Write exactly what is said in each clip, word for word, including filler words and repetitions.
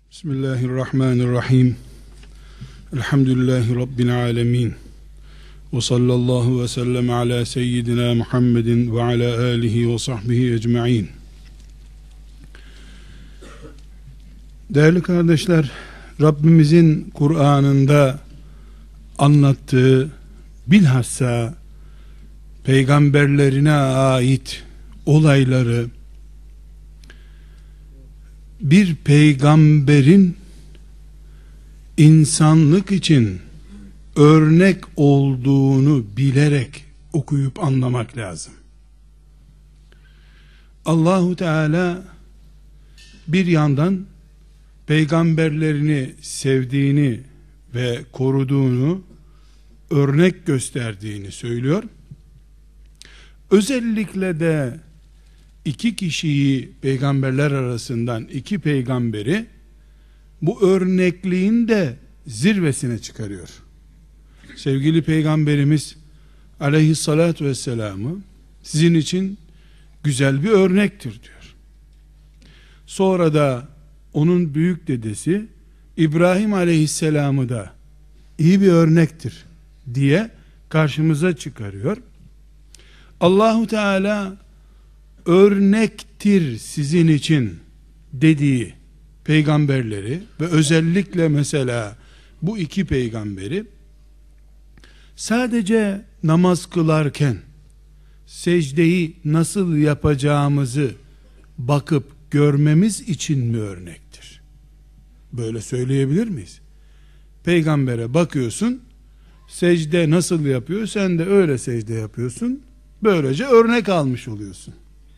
Bismillahirrahmanirrahim. Elhamdülillahi Rabbil alemin. Ve sallallahu ve sellem ala seyyidina Muhammedin ve ala alihi ve sahbihi ecma'in. Değerli kardeşler, Rabbimizin Kur'an'ında anlattığı, bilhassa peygamberlerine ait olayları bir peygamberin insanlık için örnek olduğunu bilerek okuyup anlamak lazım. Allahu Teala bir yandan peygamberlerini sevdiğini ve koruduğunu, örnek gösterdiğini söylüyor. Özellikle de iki kişiyi, peygamberler arasından iki peygamberi bu örnekliğin de zirvesine çıkarıyor. Sevgili peygamberimiz aleyhissalatü vesselam'ı sizin için güzel bir örnektir diyor. Sonra da onun büyük dedesi İbrahim aleyhisselam'ı da iyi bir örnektir diye karşımıza çıkarıyor. Allahu Teala örnektir sizin için dediği peygamberleri ve özellikle mesela bu iki peygamberi sadece namaz kılarken secdeyi nasıl yapacağımızı bakıp görmemiz için mi örnektir? Böyle söyleyebilir miyiz? Peygambere bakıyorsun, secde nasıl yapıyor, sen de öyle secde yapıyorsun, böylece örnek almış oluyorsun.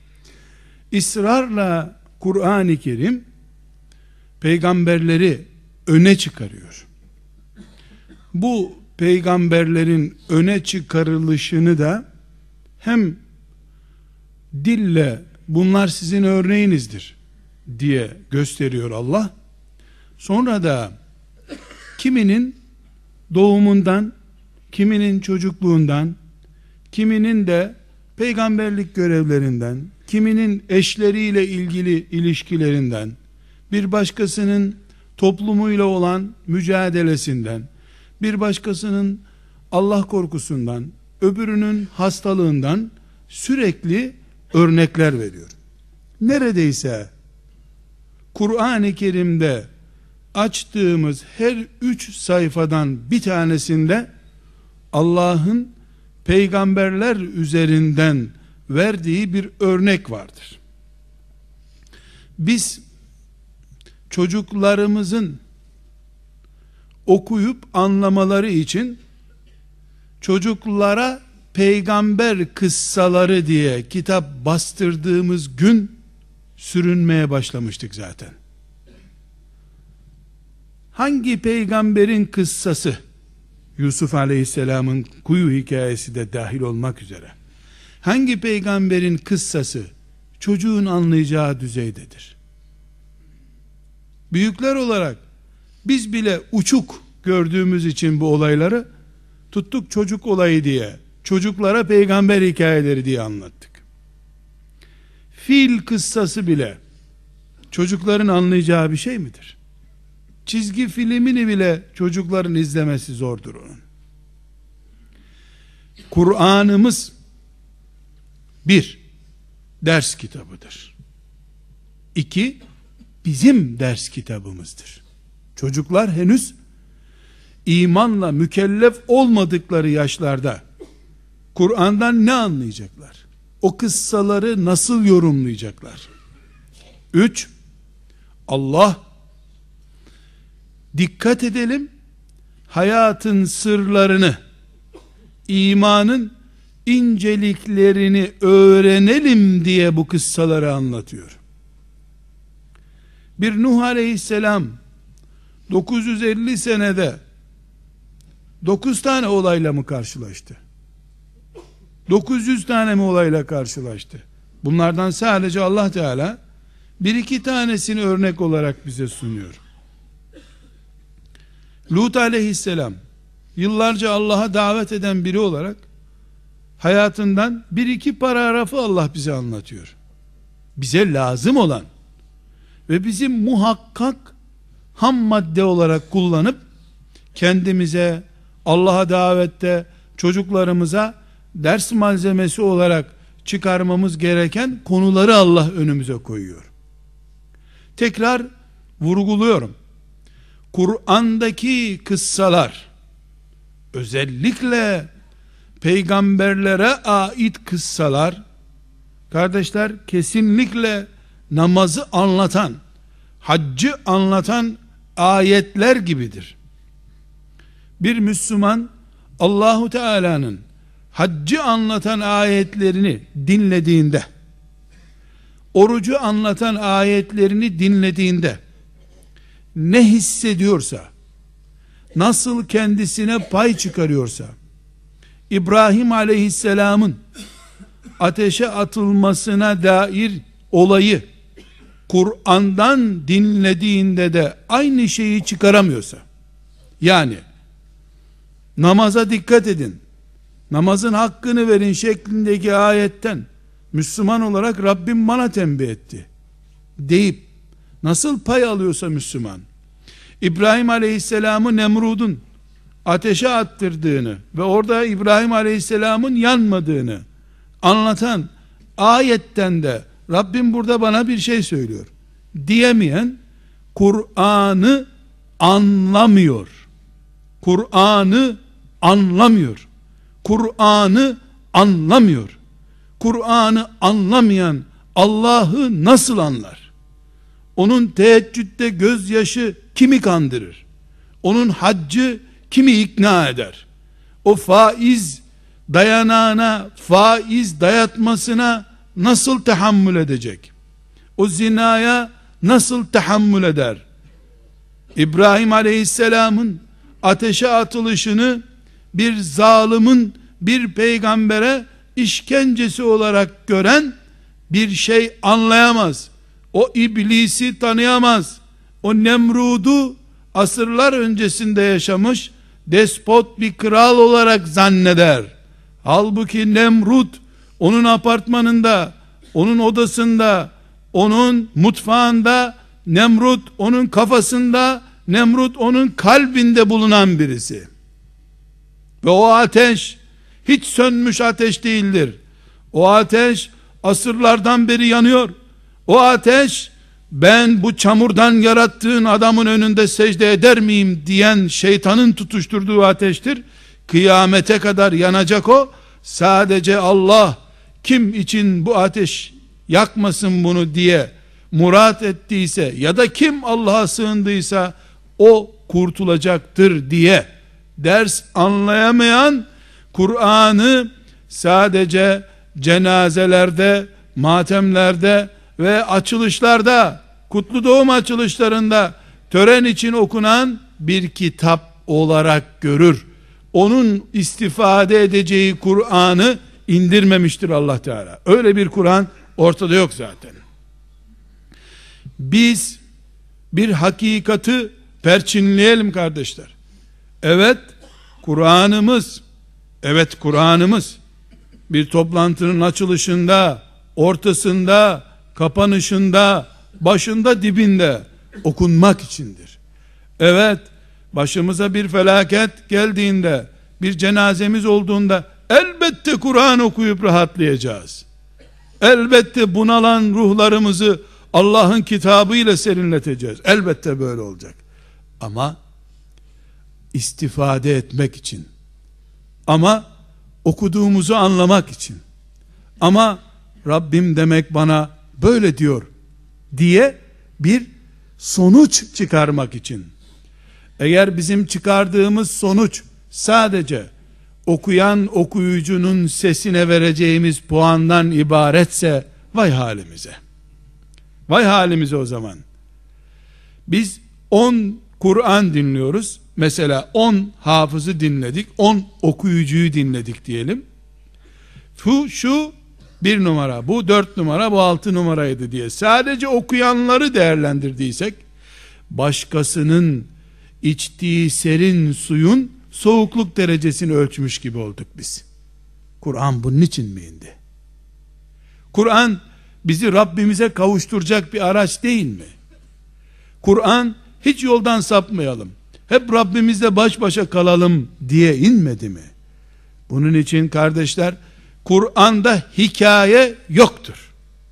İsrarla Kur'an-ı Kerim peygamberleri öne çıkarıyor. Bu peygamberlerin öne çıkarılışını da hem dille bunlar sizin örneğinizdir diye gösteriyor Allah. Sonra da kiminin doğumundan, kiminin çocukluğundan, kiminin de peygamberlik görevlerinden, kiminin eşleriyle ilgili ilişkilerinden, bir başkasının toplumuyla olan mücadelesinden, bir başkasının Allah korkusundan, öbürünün hastalığından sürekli örnekler veriyor. Neredeyse Kur'an-ı Kerim'de açtığımız her üç sayfadan bir tanesinde Allah'ın peygamberler üzerinden verdiği bir örnek vardır. Biz çocuklarımızın okuyup anlamaları için çocuklara peygamber kıssaları diye kitap bastırdığımız gün sürünmeye başlamıştık zaten. Hangi peygamberin kıssası, Yusuf Aleyhisselam'ın kuyu hikayesi de dahil olmak üzere, hangi peygamberin kıssası çocuğun anlayacağı düzeydedir? Büyükler olarak biz bile uçuk gördüğümüz için bu olayları tuttuk çocuk olayı diye, çocuklara peygamber hikayeleri diye anlattık. Fil kıssası bile çocukların anlayacağı bir şey midir? Çizgi filmini bile çocukların izlemesi zordur onun. Kur'an'ımız bir, ders kitabıdır. İki, bizim ders kitabımızdır. Çocuklar henüz imanla mükellef olmadıkları yaşlarda Kur'an'dan ne anlayacaklar? O kıssaları nasıl yorumlayacaklar? Üç, Allah, dikkat edelim, hayatın sırlarını, imanın inceliklerini öğrenelim diye bu kıssaları anlatıyor. Bir Nuh Aleyhisselam dokuz yüz elli senede dokuz tane olayla mı karşılaştı? dokuz yüz tane mi olayla karşılaştı? Bunlardan sadece Allah Teala bir iki tanesini örnek olarak bize sunuyor. Lut Aleyhisselam yıllarca Allah'a davet eden biri olarak hayatından bir iki paragrafı Allah bize anlatıyor. Bize lazım olan ve bizim muhakkak ham madde olarak kullanıp kendimize, Allah'a davette, çocuklarımıza ders malzemesi olarak çıkarmamız gereken konuları Allah önümüze koyuyor. Tekrar vurguluyorum. Kur'an'daki kıssalar, özellikle peygamberlere ait kıssalar, kardeşler, kesinlikle namazı anlatan, haccı anlatan ayetler gibidir. Bir Müslüman Allahu Teala'nın haccı anlatan ayetlerini dinlediğinde, orucu anlatan ayetlerini dinlediğinde ne hissediyorsa, nasıl kendisine pay çıkarıyorsa, İbrahim Aleyhisselam'ın ateşe atılmasına dair olayı Kur'an'dan dinlediğinde de aynı şeyi çıkaramıyorsa, yani namaza dikkat edin, namazın hakkını verin şeklindeki ayetten Müslüman olarak Rabbim bana tembih etti deyip nasıl pay alıyorsa Müslüman, İbrahim Aleyhisselam'ı Nemrud'un ateşe attırdığını ve orada İbrahim Aleyhisselam'ın yanmadığını anlatan ayetten de Rabbim burada bana bir şey söylüyor diyemeyen Kur'an'ı anlamıyor. Kur'an'ı anlamıyor. Kur'an'ı anlamıyor. Kur'an'ı anlamayan Allah'ı nasıl anlar? Onun teheccüde gözyaşı kimi kandırır? Onun haccı kimi ikna eder? O faiz dayanağına, faiz dayatmasına nasıl tahammül edecek? O zinaya nasıl tahammül eder? İbrahim Aleyhisselam'ın ateşe atılışını bir zalimin bir peygambere işkencesi olarak gören bir şey anlayamaz. O iblisi tanıyamaz. O Nemrud'u asırlar öncesinde yaşamış despot bir kral olarak zanneder. Halbuki Nemrut onun apartmanında, onun odasında, onun mutfağında, Nemrut onun kafasında, Nemrut onun kalbinde bulunan birisi. Ve o ateş hiç sönmüş ateş değildir. O ateş asırlardan beri yanıyor. O ateş, ben bu çamurdan yarattığın adamın önünde secde eder miyim diyen şeytanın tutuşturduğu ateştir. Kıyamete kadar yanacak o. Sadece Allah kim için bu ateş yakmasın bunu diye murat ettiyse ya da kim Allah'a sığındıysa o kurtulacaktır diye ders anlayamayan, Kur'an'ı sadece cenazelerde, matemlerde ve açılışlarda, kutlu doğum açılışlarında tören için okunan bir kitap olarak görür. Onun istifade edeceği Kur'an'ı indirmemiştir Allah Teala. Öyle bir Kur'an ortada yok zaten. Biz bir hakikati perçinleyelim kardeşler. Evet, Kur'an'ımız, evet Kur'an'ımız bir toplantının açılışında, ortasında, kapanışında, başında, dibinde okunmak içindir. Evet, başımıza bir felaket geldiğinde, bir cenazemiz olduğunda elbette Kur'an okuyup rahatlayacağız. Elbette bunalan ruhlarımızı Allah'ın kitabıyla serinleteceğiz. Elbette böyle olacak. Ama istifade etmek için, ama okuduğumuzu anlamak için, ama Rabbim demek bana böyle diyor diye bir sonuç çıkarmak için. Eğer bizim çıkardığımız sonuç sadece okuyan okuyucunun sesine vereceğimiz puandan ibaretse, vay halimize. Vay halimize o zaman. Biz on Kur'an dinliyoruz. Mesela on hafızı dinledik, on okuyucuyu dinledik diyelim. Şu, şu bir numara, bu dört numara, bu altı numaraydı diye sadece okuyanları değerlendirdiysek, başkasının içtiği serin suyun soğukluk derecesini ölçmüş gibi olduk biz. Kur'an bunun için mi indi? Kur'an bizi Rabbimize kavuşturacak bir araç değil mi? Kur'an hiç yoldan sapmayalım, hep Rabbimizle baş başa kalalım diye inmedi mi? Bunun için kardeşler, Kur'an'da hikaye yoktur.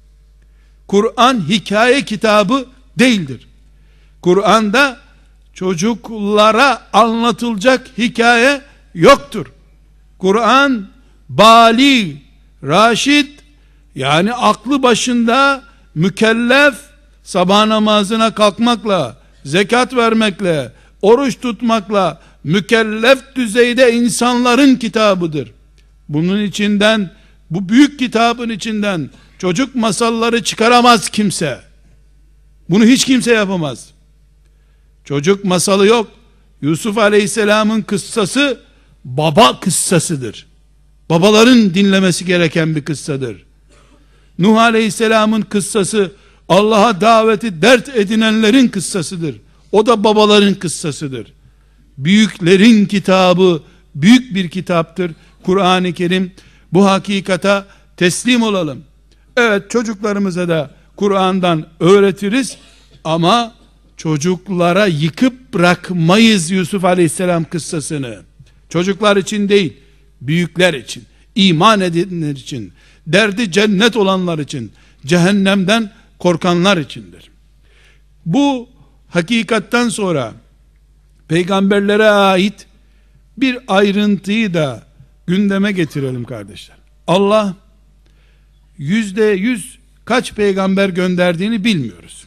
Kur'an hikaye kitabı değildir. Kur'an'da çocuklara anlatılacak hikaye yoktur. Kur'an bali, raşid, yani aklı başında mükellef, sabah namazına kalkmakla, zekat vermekle, oruç tutmakla mükellef düzeyde insanların kitabıdır. Bunun içinden, bu büyük kitabın içinden çocuk masalları çıkaramaz kimse. Bunu hiç kimse yapamaz. Çocuk masalı yok. Yusuf Aleyhisselam'ın kıssası baba kıssasıdır. Babaların dinlemesi gereken bir kıssadır. Nuh Aleyhisselam'ın kıssası Allah'a daveti dert edinenlerin kıssasıdır. O da babaların kıssasıdır. Büyüklerin kitabı büyük bir kitaptır Kur'an-ı Kerim. Bu hakikata teslim olalım. Evet, çocuklarımıza da Kur'an'dan öğretiriz ama çocuklara yıkıp bırakmayız Yusuf Aleyhisselam kıssasını. Çocuklar için değil, büyükler için, iman edenler için, derdi cennet olanlar için, cehennemden korkanlar içindir. Bu hakikatten sonra peygamberlere ait bir ayrıntıyı da gündeme getirelim kardeşler. Allah yüzde yüz kaç peygamber gönderdiğini bilmiyoruz.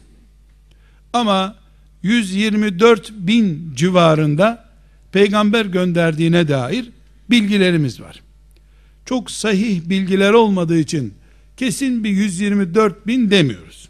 Ama yüz yirmi dört bin civarında peygamber gönderdiğine dair bilgilerimiz var. Çok sahih bilgiler olmadığı için kesin bir yüz yirmi dört bin demiyoruz.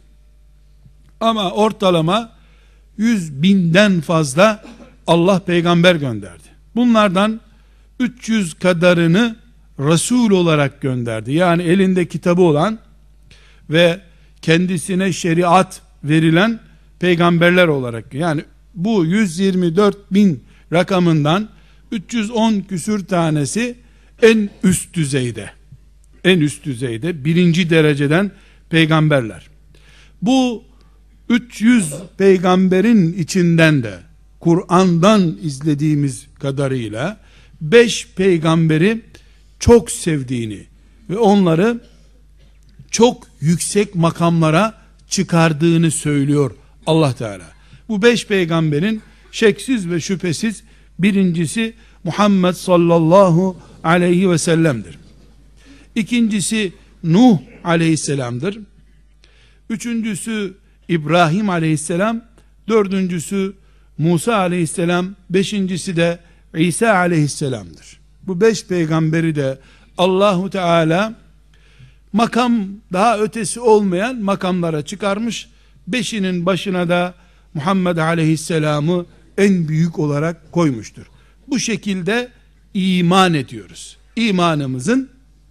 Ama ortalama yüz binden fazla Allah peygamber gönderdi. Bunlardan üç yüz kadarını Resul olarak gönderdi. Yani elinde kitabı olan ve kendisine şeriat verilen peygamberler olarak. Yani bu yüz yirmi dört bin rakamından üç yüz on küsür tanesi en üst düzeyde. En üst düzeyde birinci dereceden peygamberler. Bu üç yüz peygamberin içinden de Kur'an'dan izlediğimiz kadarıyla beş peygamberi çok sevdiğini ve onları çok yüksek makamlara çıkardığını söylüyor Allah Teala. Bu beş peygamberin şeksiz ve şüphesiz birincisi Muhammed sallallahu aleyhi ve sellem'dir. İkincisi Nuh aleyhisselam'dır. Üçüncüsü İbrahim aleyhisselam, dördüncüsü Musa aleyhisselam, beşincisi de İsa aleyhisselam'dır. Bu beş peygamberi de Allahu Teala makam daha ötesi olmayan makamlara çıkarmış. Beşinin başına da Muhammed aleyhisselamı en büyük olarak koymuştur. Bu şekilde iman ediyoruz. İmanımızın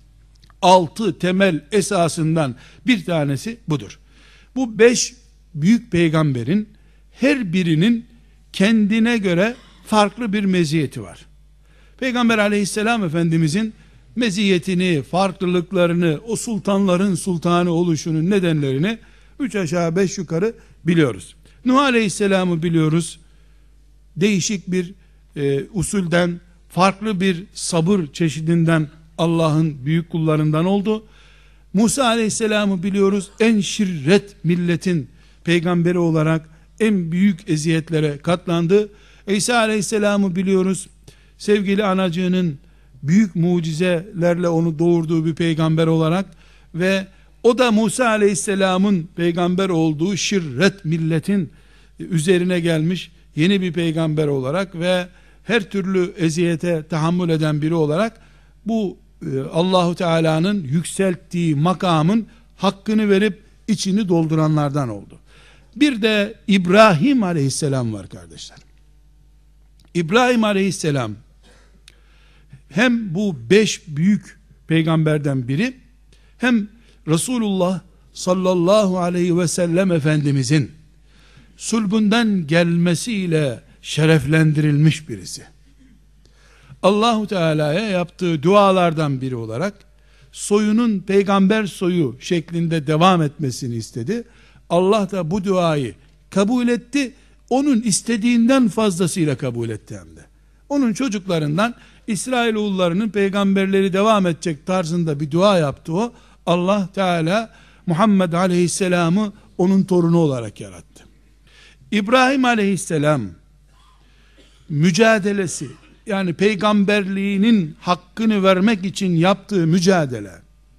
altı temel esasından bir tanesi budur. Bu beş büyük peygamberin her birinin kendine göre farklı bir meziyeti var. Peygamber aleyhisselam efendimizin meziyetini, farklılıklarını, o sultanların sultanı oluşunun nedenlerini üç aşağı beş yukarı biliyoruz. Nuh aleyhisselamı biliyoruz. Değişik bir e, usulden, farklı bir sabır çeşidinden Allah'ın büyük kullarından oldu. Musa aleyhisselamı biliyoruz. En şirret milletin peygamberi olarak en büyük eziyetlere katlandı. İsa aleyhisselamı biliyoruz. Sevgili anacığının büyük mucizelerle onu doğurduğu bir peygamber olarak ve o da Musa aleyhisselamın peygamber olduğu şirret milletin üzerine gelmiş yeni bir peygamber olarak ve her türlü eziyete tahammül eden biri olarak bu Allahu Teala'nın yükselttiği makamın hakkını verip içini dolduranlardan oldu. Bir de İbrahim aleyhisselam var kardeşler. İbrahim aleyhisselam hem bu beş büyük peygamberden biri, hem Resulullah sallallahu aleyhi ve sellem Efendimizin sulbünden gelmesiyle şereflendirilmiş birisi. Allahu Teala'ya yaptığı dualardan biri olarak soyunun peygamber soyu şeklinde devam etmesini istedi. Allah da bu duayı kabul etti. onun istediğinden fazlasıyla kabul etti hem de. Onun çocuklarından İsrailoğullarının peygamberleri devam edecek tarzında bir dua yaptı o. Allah Teala Muhammed Aleyhisselam'ı onun torunu olarak yarattı. İbrahim Aleyhisselam mücadelesi, yani peygamberliğinin hakkını vermek için yaptığı mücadele,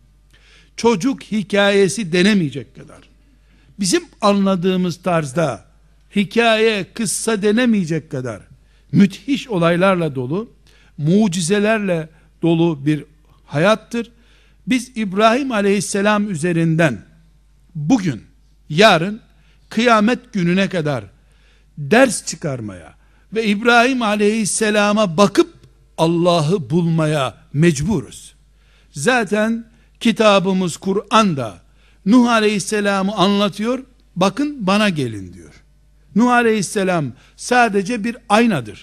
çocuk hikayesi denemeyecek kadar, bizim anladığımız tarzda hikaye, kıssa denemeyecek kadar müthiş olaylarla dolu, mucizelerle dolu bir hayattır. Biz İbrahim Aleyhisselam üzerinden bugün, yarın, kıyamet gününe kadar ders çıkarmaya ve İbrahim Aleyhisselam'a bakıp Allah'ı bulmaya mecburuz. Zaten kitabımız Kur'an'da Nuh Aleyhisselam'ı anlatıyor. Bakın bana gelin diyor. Nuh Aleyhisselam sadece bir aynadır.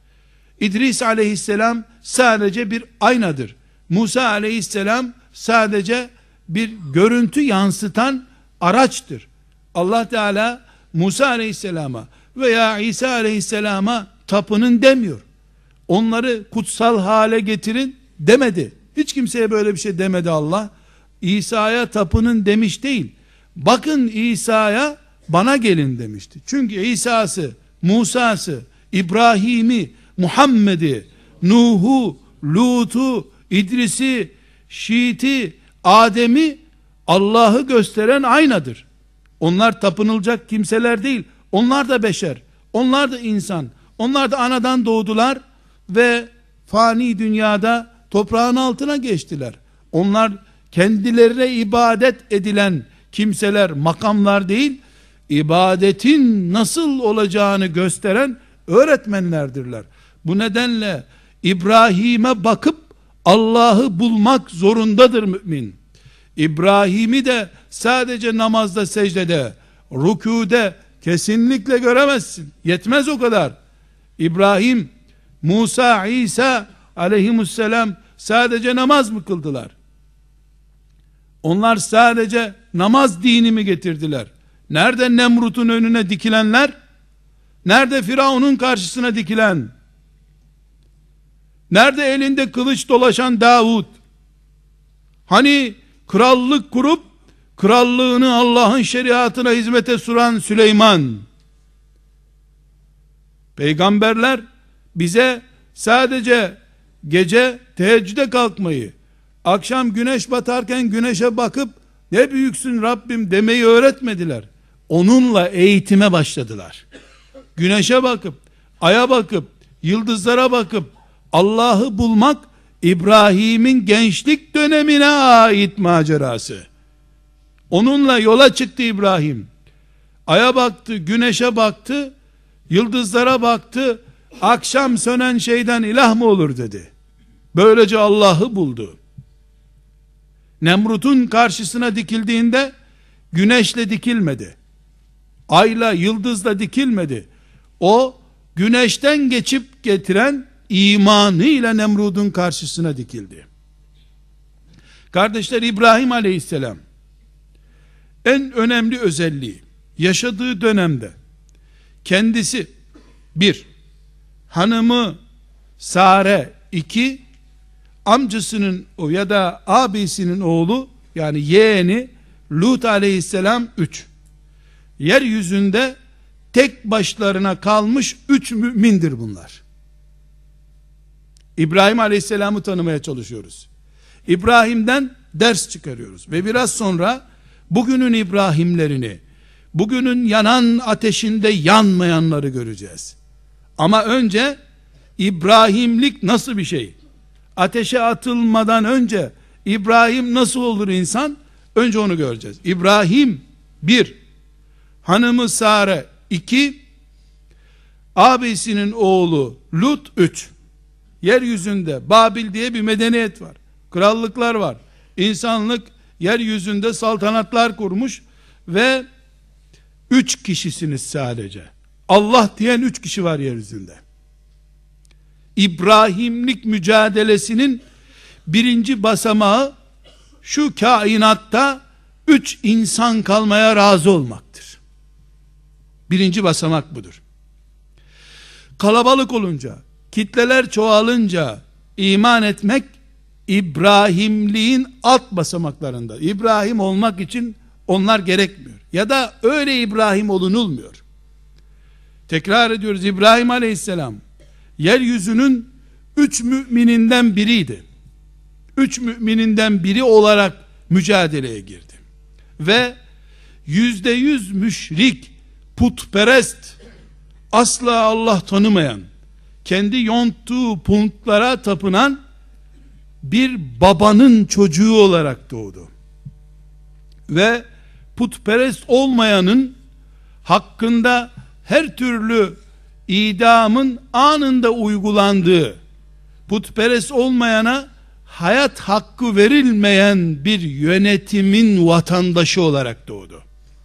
İdris Aleyhisselam sadece bir aynadır. Musa Aleyhisselam sadece bir görüntü yansıtan araçtır. Allah Teala Musa Aleyhisselam'a veya İsa Aleyhisselam'a tapının demiyor. Onları kutsal hale getirin demedi. Hiç kimseye böyle bir şey demedi Allah. İsa'ya tapının demiş değil. Bakın İsa'ya, bana gelin demişti. Çünkü İsa'sı, Musa'sı, İbrahim'i, Muhammed'i, Nuh'u, Lut'u, İdris'i, Şiit'i, Adem'i Allah'ı gösteren aynadır. Onlar tapınılacak kimseler değil. Onlar da beşer. Onlar da insan. Onlar da anadan doğdular ve fani dünyada toprağın altına geçtiler. Onlar kendilerine ibadet edilen kimseler, makamlar değil, ibadetin nasıl olacağını gösteren öğretmenlerdirler. Bu nedenle İbrahim'e bakıp Allah'ı bulmak zorundadır mümin. İbrahim'i de sadece namazda, secdede, rükûde kesinlikle göremezsin. Yetmez o kadar. İbrahim, Musa, İsa aleyhisselam sadece namaz mı kıldılar? Onlar sadece namaz dini mi getirdiler? Nerede Nemrut'un önüne dikilenler? Nerede Firavun'un karşısına dikilen? Nerede elinde kılıç dolaşan Davud? Hani krallık kurup krallığını Allah'ın şeriatına hizmete sunan Süleyman? Peygamberler bize sadece gece teheccüde kalkmayı, akşam güneş batarken güneşe bakıp ne büyüksün Rabbim demeyi öğretmediler. Onunla eğitime başladılar. Güneşe bakıp, aya bakıp, yıldızlara bakıp Allah'ı bulmak İbrahim'in gençlik dönemine ait macerası. Onunla yola çıktı İbrahim. Aya baktı, güneşe baktı, yıldızlara baktı. Akşam sönen şeyden ilah mı olur dedi. Böylece Allah'ı buldu. Nemrut'un karşısına dikildiğinde güneşle dikilmedi. Ayla, yıldızla dikilmedi. O güneşten geçip getiren imanıyla Nemrut'un karşısına dikildi. Kardeşler, İbrahim Aleyhisselam en önemli özelliği yaşadığı dönemde kendisi bir, hanımı Sare iki, amcasının o ya da abisinin oğlu yani yeğeni Lut Aleyhisselam üç. Yeryüzünde tek başlarına kalmış üç mümindir bunlar. İbrahim Aleyhisselam'ı tanımaya çalışıyoruz. İbrahim'den ders çıkarıyoruz ve biraz sonra bugünün İbrahimlerini, bugünün yanan ateşinde yanmayanları göreceğiz. Ama önce İbrahimlik nasıl bir şey? Ateşe atılmadan önce İbrahim nasıl olur insan? Önce onu göreceğiz. İbrahim bir, hanımı Sare iki, abisinin oğlu Lut üç. Yeryüzünde Babil diye bir medeniyet var. Krallıklar var. İnsanlık yeryüzünde saltanatlar kurmuş ve üç kişisiniz sadece. Allah diyen üç kişi var yeryüzünde. İbrahimlik mücadelesinin birinci basamağı şu kainatta üç insan kalmaya razı olmaktır. Birinci basamak budur. kalabalık olunca, kitleler çoğalınca iman etmek İbrahimliğin alt basamaklarında. İbrahim olmak için onlar gerekmiyor. Ya da öyle İbrahim olunulmuyor. Tekrar ediyoruz, İbrahim aleyhisselam yeryüzünün üç mümininden biriydi. Üç mümininden biri olarak mücadeleye girdi. Ve yüzde yüz müşrik, putperest, asla Allah tanımayan, kendi yonttuğu puntlara tapınan bir babanın çocuğu olarak doğdu. Ve putperest olmayanın hakkında her türlü idamın anında uygulandığı, putperest olmayana hayat hakkı verilmeyen bir yönetimin vatandaşı olarak doğdu.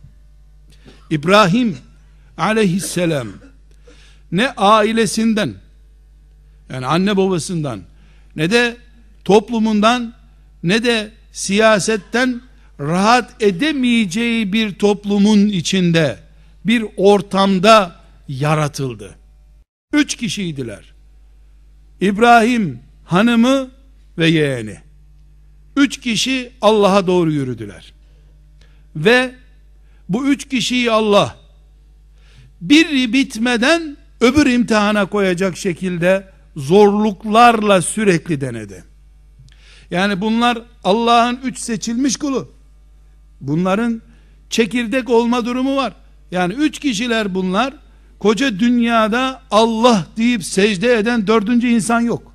İbrahim aleyhisselam ne ailesinden, yani anne babasından, ne de toplumundan, ne de siyasetten rahat edemeyeceği bir toplumun içinde, bir ortamda yaratıldı. Üç kişiydiler. İbrahim, hanımı ve yeğeni. Üç kişi Allah'a doğru yürüdüler. Ve bu üç kişiyi Allah biri bitmeden öbür imtihana koyacak şekilde zorluklarla sürekli denedi. Yani bunlar Allah'ın üç seçilmiş kulu. Bunların çekirdek olma durumu var. Yani üç kişiler bunlar. Koca dünyada Allah deyip secde eden dördüncü insan yok.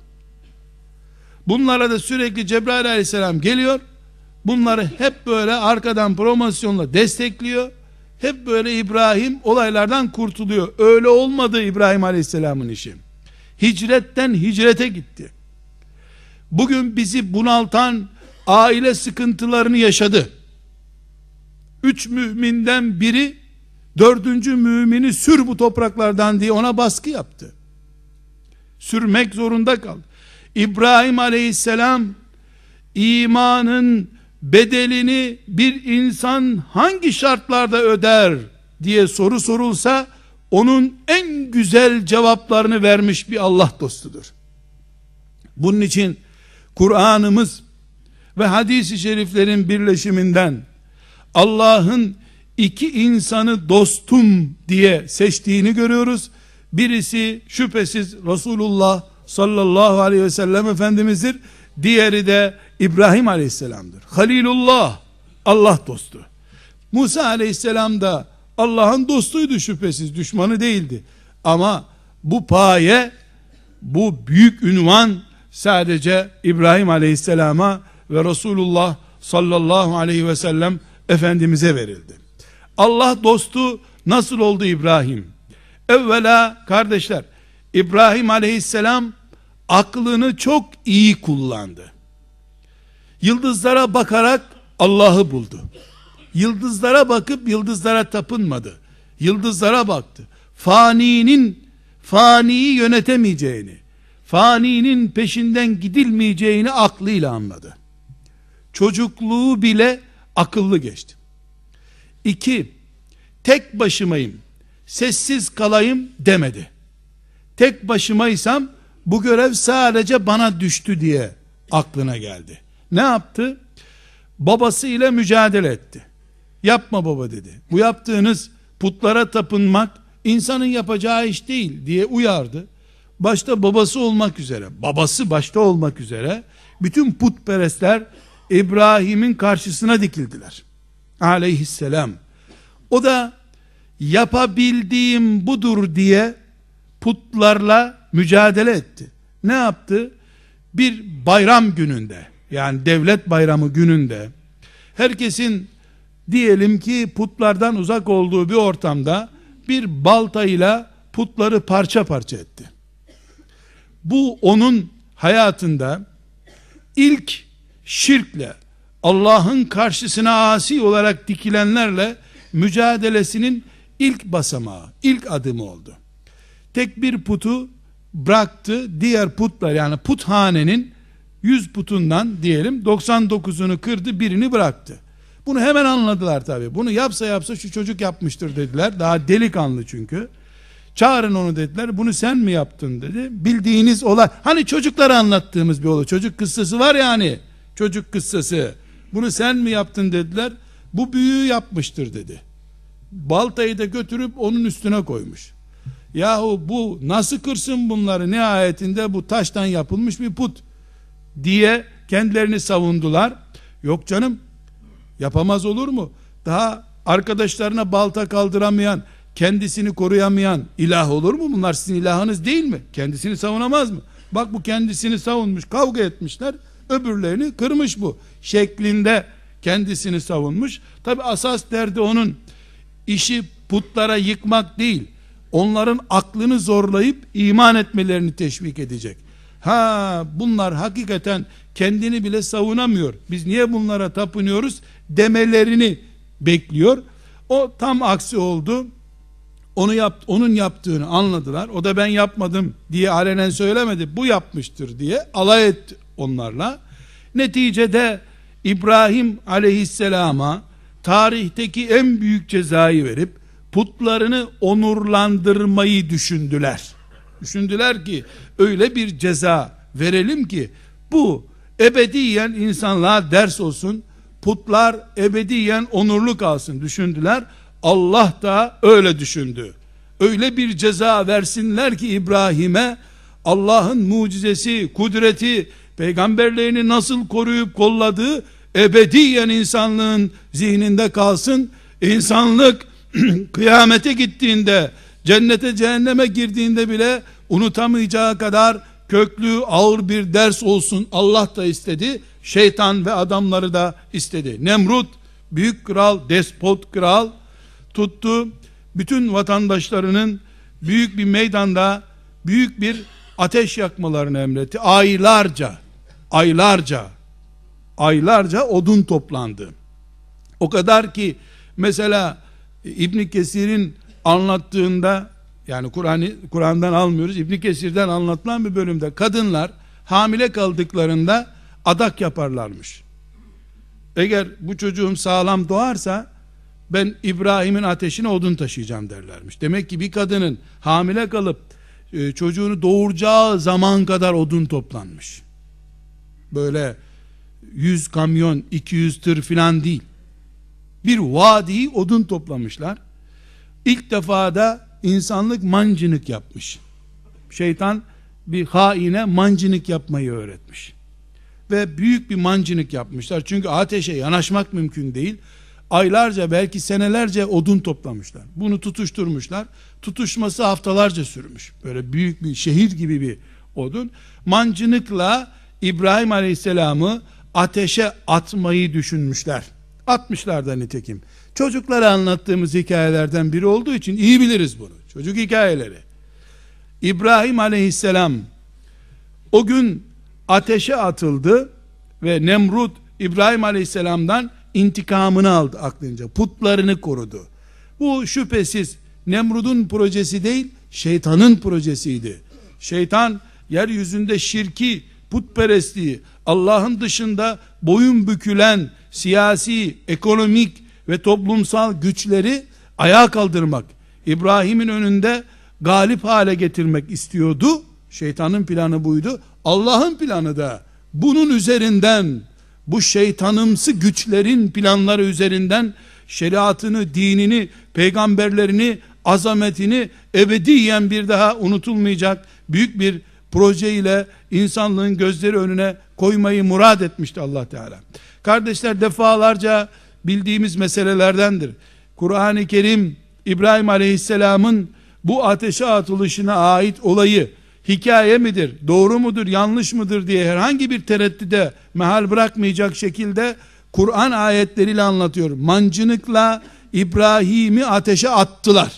Bunlara da sürekli Cebrail aleyhisselam geliyor. Bunları hep böyle arkadan promosyonla destekliyor. Hep böyle İbrahim olaylardan kurtuluyor. Öyle olmadı İbrahim aleyhisselamın işi. Hicretten hicrete gitti. Bugün bizi bunaltan aile sıkıntılarını yaşadı. Üç müminden biri dördüncü mümini sür bu topraklardan diye ona baskı yaptı. Sürmek zorunda kaldı. İbrahim aleyhisselam imanın bedelini bir insan hangi şartlarda öder diye soru sorulsa onun en güzel cevaplarını vermiş bir Allah dostudur. Bunun için Kur'an'ımız ve hadis-i şeriflerin birleşiminden Allah'ın iki insanı dostum diye seçtiğini görüyoruz. Birisi şüphesiz Resulullah sallallahu aleyhi ve sellem Efendimiz'dir. Diğeri de İbrahim aleyhisselamdır. Halilullah, Allah dostu. Musa aleyhisselam da Allah'ın dostuydu şüphesiz, düşmanı değildi. Ama bu paye, bu büyük ünvan sadece İbrahim aleyhisselama ve Resulullah sallallahu aleyhi ve sellem Efendimiz'e verildi. Allah dostu nasıl oldu İbrahim? Evvela kardeşler, İbrahim aleyhisselam aklını çok iyi kullandı. Yıldızlara bakarak Allah'ı buldu. Yıldızlara bakıp yıldızlara tapınmadı. Yıldızlara baktı. Faninin faniyi yönetemeyeceğini, faninin peşinden gidilmeyeceğini aklıyla anladı. Çocukluğu bile akıllı geçti. İki, tek başımayım, sessiz kalayım demedi. Tek başımaysam bu görev sadece bana düştü diye aklına geldi. Ne yaptı? Babası ile mücadele etti. Yapma baba dedi. Bu yaptığınız putlara tapınmak insanın yapacağı iş değil diye uyardı. Başta babası olmak üzere, babası başta olmak üzere bütün putperestler İbrahim'in karşısına dikildiler. Aleyhisselam. O da yapabildiğim budur diye putlarla mücadele etti. Ne yaptı? Bir bayram gününde, yani devlet bayramı gününde, herkesin diyelim ki putlardan uzak olduğu bir ortamda bir baltayla putları parça parça etti. Bu onun hayatında ilk şirkle, Allah'ın karşısına asi olarak dikilenlerle mücadelesinin ilk basamağı, ilk adımı oldu. Tek bir putu bıraktı, diğer putlar, yani puthanenin yüz putundan diyelim doksan dokuzunu kırdı, birini bıraktı. Bunu hemen anladılar tabi. Bunu yapsa yapsa şu çocuk yapmıştır dediler. Daha delikanlı çünkü. Çağırın onu dediler. Bunu sen mi yaptın dedi. Bildiğiniz olay. Hani çocuklara anlattığımız bir olay. Çocuk kıssası var ya hani. Çocuk kıssası. Bunu sen mi yaptın dediler. Bu büyüğü yapmıştır dedi. Baltayı da götürüp onun üstüne koymuş. Yahu bu nasıl kırsın bunları, nihayetinde bu taştan yapılmış bir put diye kendilerini savundular. Yok canım, yapamaz olur mu? Daha arkadaşlarına balta kaldıramayan, kendisini koruyamayan ilah olur mu? Bunlar sizin ilahınız değil mi? Kendisini savunamaz mı? Bak bu kendisini savunmuş, kavga etmişler, öbürlerini kırmış bu şeklinde kendisini savunmuş. Tabi asas derdi onun işi putlara yıkmak değil, onların aklını zorlayıp iman etmelerini teşvik edecek. Ha, bunlar hakikaten kendini bile savunamıyor, biz niye bunlara tapınıyoruz demelerini bekliyor. O tam aksi oldu. Onu yap, onun yaptığını anladılar. O da ben yapmadım diye alenen söylemedi. Bu yapmıştır diye alay etti onlarla. Neticede İbrahim aleyhisselama tarihteki en büyük cezayı verip putlarını onurlandırmayı düşündüler. Düşündüler ki öyle bir ceza verelim ki bu ebediyen insanlığa ders olsun. Putlar ebediyen onurlu kalsın düşündüler. Allah da öyle düşündü. Öyle bir ceza versinler ki İbrahim'e, Allah'ın mucizesi, kudreti, peygamberlerini nasıl koruyup kolladığı ebediyen insanlığın zihninde kalsın. İnsanlık kıyamete gittiğinde, cennete cehenneme girdiğinde bile unutamayacağı kadar köklü ağır bir ders olsun. Allah da istedi, şeytan ve adamları da istedi. Nemrut büyük kral, despot kral tuttu, bütün vatandaşlarının büyük bir meydanda büyük bir ateş yakmalarını emretti. Aylarca aylarca aylarca odun toplandı. O kadar ki mesela İbn Kesir'in anlattığında, yani Kur'an'ı Kur'an'dan almıyoruz, İbn Kesir'den anlatılan bir bölümde kadınlar hamile kaldıklarında adak yaparlarmış. Eğer bu çocuğum sağlam doğarsa ben İbrahim'in ateşine odun taşıyacağım derlermiş. Demek ki bir kadının hamile kalıp e, çocuğunu doğuracağı zaman kadar odun toplanmış. Böyle yüz kamyon, iki yüz tır filan değil. Bir vadiyi odun toplamışlar. İlk defa da insanlık mancınık yapmış. Şeytan bir haine mancınık yapmayı öğretmiş. Ve büyük bir mancınık yapmışlar. Çünkü ateşe yanaşmak mümkün değil. Aylarca, belki senelerce odun toplamışlar. Bunu tutuşturmuşlar. Tutuşması haftalarca sürmüş. Böyle büyük bir şehir gibi bir odun. Mancınıkla İbrahim Aleyhisselam'ı ateşe atmayı düşünmüşler. Atmışlar da nitekim. Çocuklara anlattığımız hikayelerden biri olduğu için iyi biliriz bunu. Çocuk hikayeleri. İbrahim Aleyhisselam o gün ateşe atıldı ve Nemrut İbrahim Aleyhisselam'dan intikamını aldı aklınca. Putlarını korudu. Bu şüphesiz Nemrut'un projesi değil, şeytanın projesiydi. Şeytan yeryüzünde şirki, putperestliği, Allah'ın dışında boyun bükülen siyasi, ekonomik ve toplumsal güçleri ayağa kaldırmak, İbrahim'in önünde galip hale getirmek istiyordu. Şeytanın planı buydu. Allah'ın planı da bunun üzerinden, bu şeytanımsı güçlerin planları üzerinden şeriatını, dinini, peygamberlerini, azametini ebediyen bir daha unutulmayacak büyük bir proje ile insanlığın gözleri önüne koymayı murad etmişti Allah Teala. Kardeşler, defalarca bildiğimiz meselelerdendir. Kur'an-ı Kerim İbrahim Aleyhisselam'ın bu ateşe atılışına ait olayı hikaye midir, doğru mudur, yanlış mıdır diye herhangi bir tereddüde mehal bırakmayacak şekilde Kur'an ayetleriyle anlatıyor. Mancınıkla İbrahim'i ateşe attılar.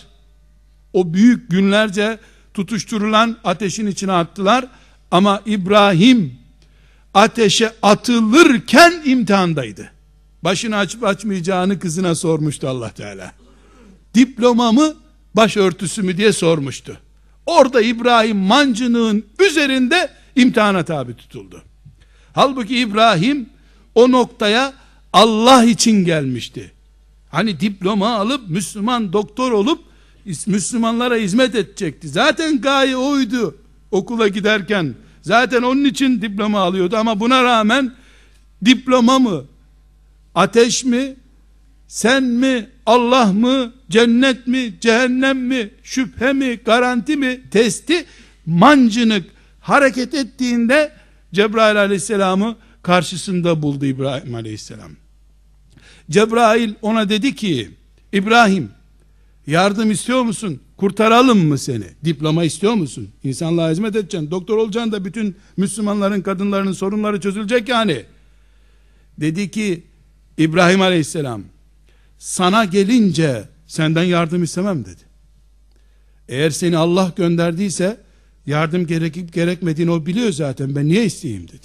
O büyük günlerce tutuşturulan ateşin içine attılar. Ama İbrahim ateşe atılırken imtihandaydı. Başını açıp açmayacağını kızına sormuştu Allah Teala. Diploma mı, başörtüsü mü diye sormuştu. Orada İbrahim mancınığın üzerinde imtihana tabi tutuldu. Halbuki İbrahim o noktaya Allah için gelmişti. Hani diploma alıp Müslüman doktor olup Müslümanlara hizmet edecekti. Zaten gaye oydu okula giderken. Zaten onun için diploma alıyordu ama buna rağmen diploma mı, ateş mi, sen mi, Allah mı, cennet mi, cehennem mi, şüphe mi, garanti mi testi mancınık hareket ettiğinde Cebrail aleyhisselamı karşısında buldu İbrahim aleyhisselam. Cebrail ona dedi ki, İbrahim yardım istiyor musun? Kurtaralım mı seni? Diploma istiyor musun? İnsanlığa hizmet edeceksin. Doktor olacaksın da bütün Müslümanların, kadınların sorunları çözülecek yani. Dedi ki İbrahim aleyhisselam, sana gelince senden yardım istemem dedi. Eğer seni Allah gönderdiyse yardım gerekip gerekmediğini o biliyor zaten, ben niye isteyeyim dedi.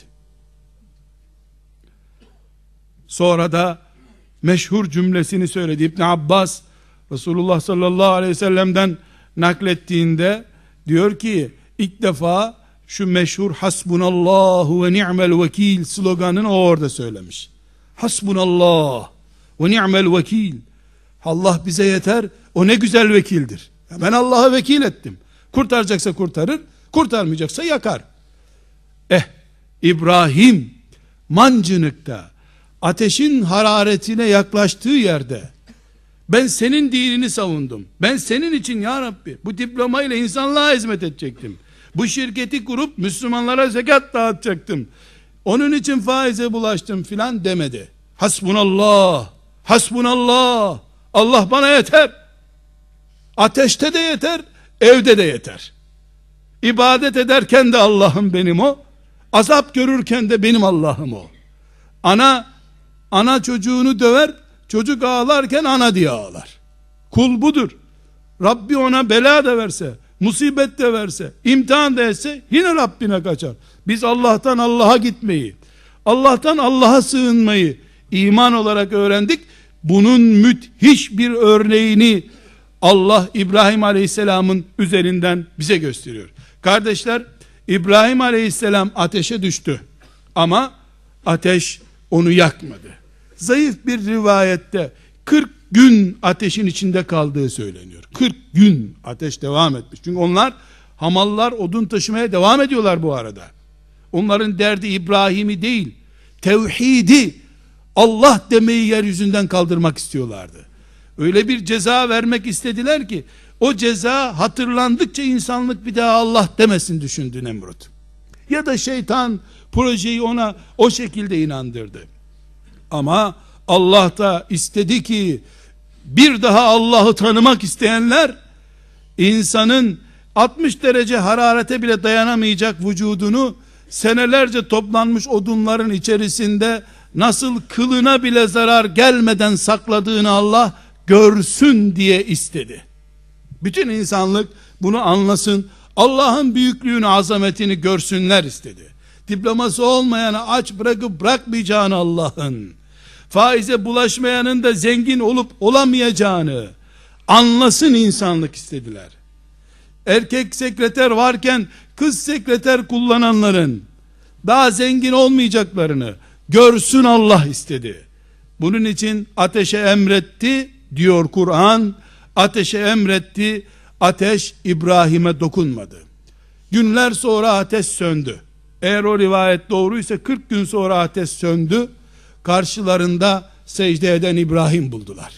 Sonra da meşhur cümlesini söyledi. İbn Abbas Resulullah sallallahu aleyhi ve sellem'den naklettiğinde diyor ki, ilk defa şu meşhur hasbunallahu ve ni'mel vekil sloganını o orada söylemiş. Hasbunallah ve ni'mel vekil. Allah bize yeter, o ne güzel vekildir. Ben Allah'a vekil ettim. Kurtaracaksa kurtarır, kurtarmayacaksa yakar. Eh, İbrahim mancınıkta ateşin hararetine yaklaştığı yerde ben senin dinini savundum. Ben senin için ya Rabbi bu diplomayla insanlığa hizmet edecektim. Bu şirketi kurup Müslümanlara zekat dağıtacaktım. Onun için faize bulaştım filan demedi. Hasbunallah, hasbunallah. Allah bana yeter. Ateşte de yeter, evde de yeter. İbadet ederken de Allah'ım benim o. Azap görürken de benim Allah'ım o. Ana, ana çocuğunu döver, çocuk ağlarken ana diye ağlar. Kul budur. Rabbi ona bela da verse, musibet de verse, imtihan da etse yine Rabbine kaçar. Biz Allah'tan Allah'a gitmeyi, Allah'tan Allah'a sığınmayı iman olarak öğrendik. Bunun müthiş bir örneğini Allah İbrahim Aleyhisselam'ın üzerinden bize gösteriyor. Kardeşler, İbrahim Aleyhisselam ateşe düştü ama ateş onu yakmadı. Zayıf bir rivayette kırk gün ateşin içinde kaldığı söyleniyor. kırk gün ateş devam etmiş. Çünkü onlar hamallar odun taşımaya devam ediyorlar bu arada. Onların derdi İbrahim'i değil, tevhidi, Allah demeyi yeryüzünden kaldırmak istiyorlardı. Öyle bir ceza vermek istediler ki o ceza hatırlandıkça insanlık bir daha Allah demesin düşündü Nemrut. Ya da şeytan projeyi ona o şekilde inandırdı. Ama Allah da istedi ki bir daha Allah'ı tanımak isteyenler insanın altmış derece hararete bile dayanamayacak vücudunu senelerce toplanmış odunların içerisinde nasıl kılına bile zarar gelmeden sakladığını Allah görsün diye istedi. Bütün insanlık bunu anlasın, Allah'ın büyüklüğünü, azametini görsünler istedi. Diploması olmayanı aç bırakıp bırakmayacağını Allah'ın, faize bulaşmayanın da zengin olup olamayacağını anlasın insanlık istediler. Erkek sekreter varken kız sekreter kullananların daha zengin olmayacaklarını görsün Allah istedi. Bunun için ateşe emretti diyor Kur'an. Ateşe emretti. Ateş İbrahim'e dokunmadı. Günler sonra ateş söndü. Eğer o rivayet doğruysa kırk gün sonra ateş söndü. Karşılarında secde eden İbrahim buldular.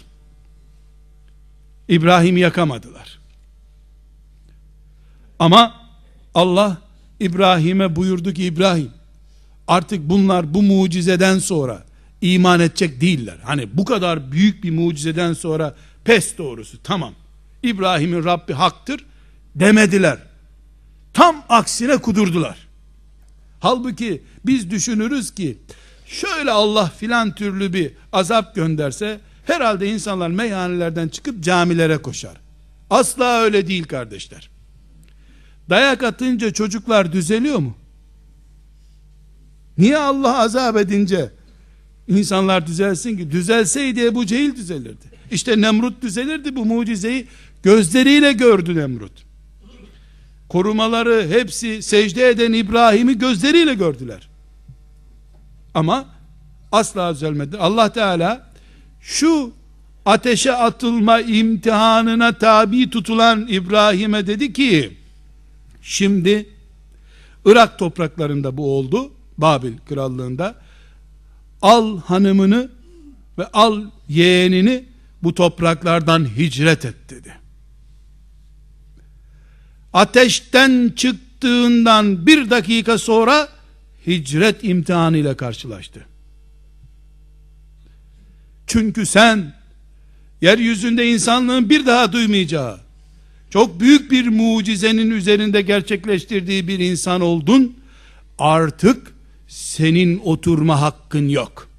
İbrahim'i yakamadılar. Ama Allah İbrahim'e buyurdu ki İbrahim, artık bunlar bu mucizeden sonra iman edecek değiller. Hani bu kadar büyük bir mucizeden sonra pes doğrusu tamam, İbrahim'in Rabbi haktır demediler. Tam aksine kudurdular. Halbuki biz düşünürüz ki şöyle Allah filan türlü bir azap gönderse herhalde insanlar meyhanelerden çıkıp camilere koşar. Asla öyle değil kardeşler. Dayak atınca çocuklar düzeliyor mu? Niye Allah azap edince insanlar düzelsin ki? Düzelseydi Ebu Cehil düzelirdi. İşte Nemrut düzelirdi, bu mucizeyi gözleriyle gördü Nemrut. Korumaları hepsi secde eden İbrahim'i gözleriyle gördüler. Ama asla düzelmedi. Allah Teala şu ateşe atılma imtihanına tabi tutulan İbrahim'e dedi ki, şimdi Irak topraklarında bu oldu, Babil krallığında, al hanımını ve al yeğenini, bu topraklardan hicret et dedi. Ateşten çıktığından bir dakika sonra hicret imtihanıyla karşılaştı. Çünkü sen yeryüzünde insanlığın bir daha duymayacağı çok büyük bir mucizenin üzerinde gerçekleştirdiği bir insan oldun. Artık senin oturma hakkın yok.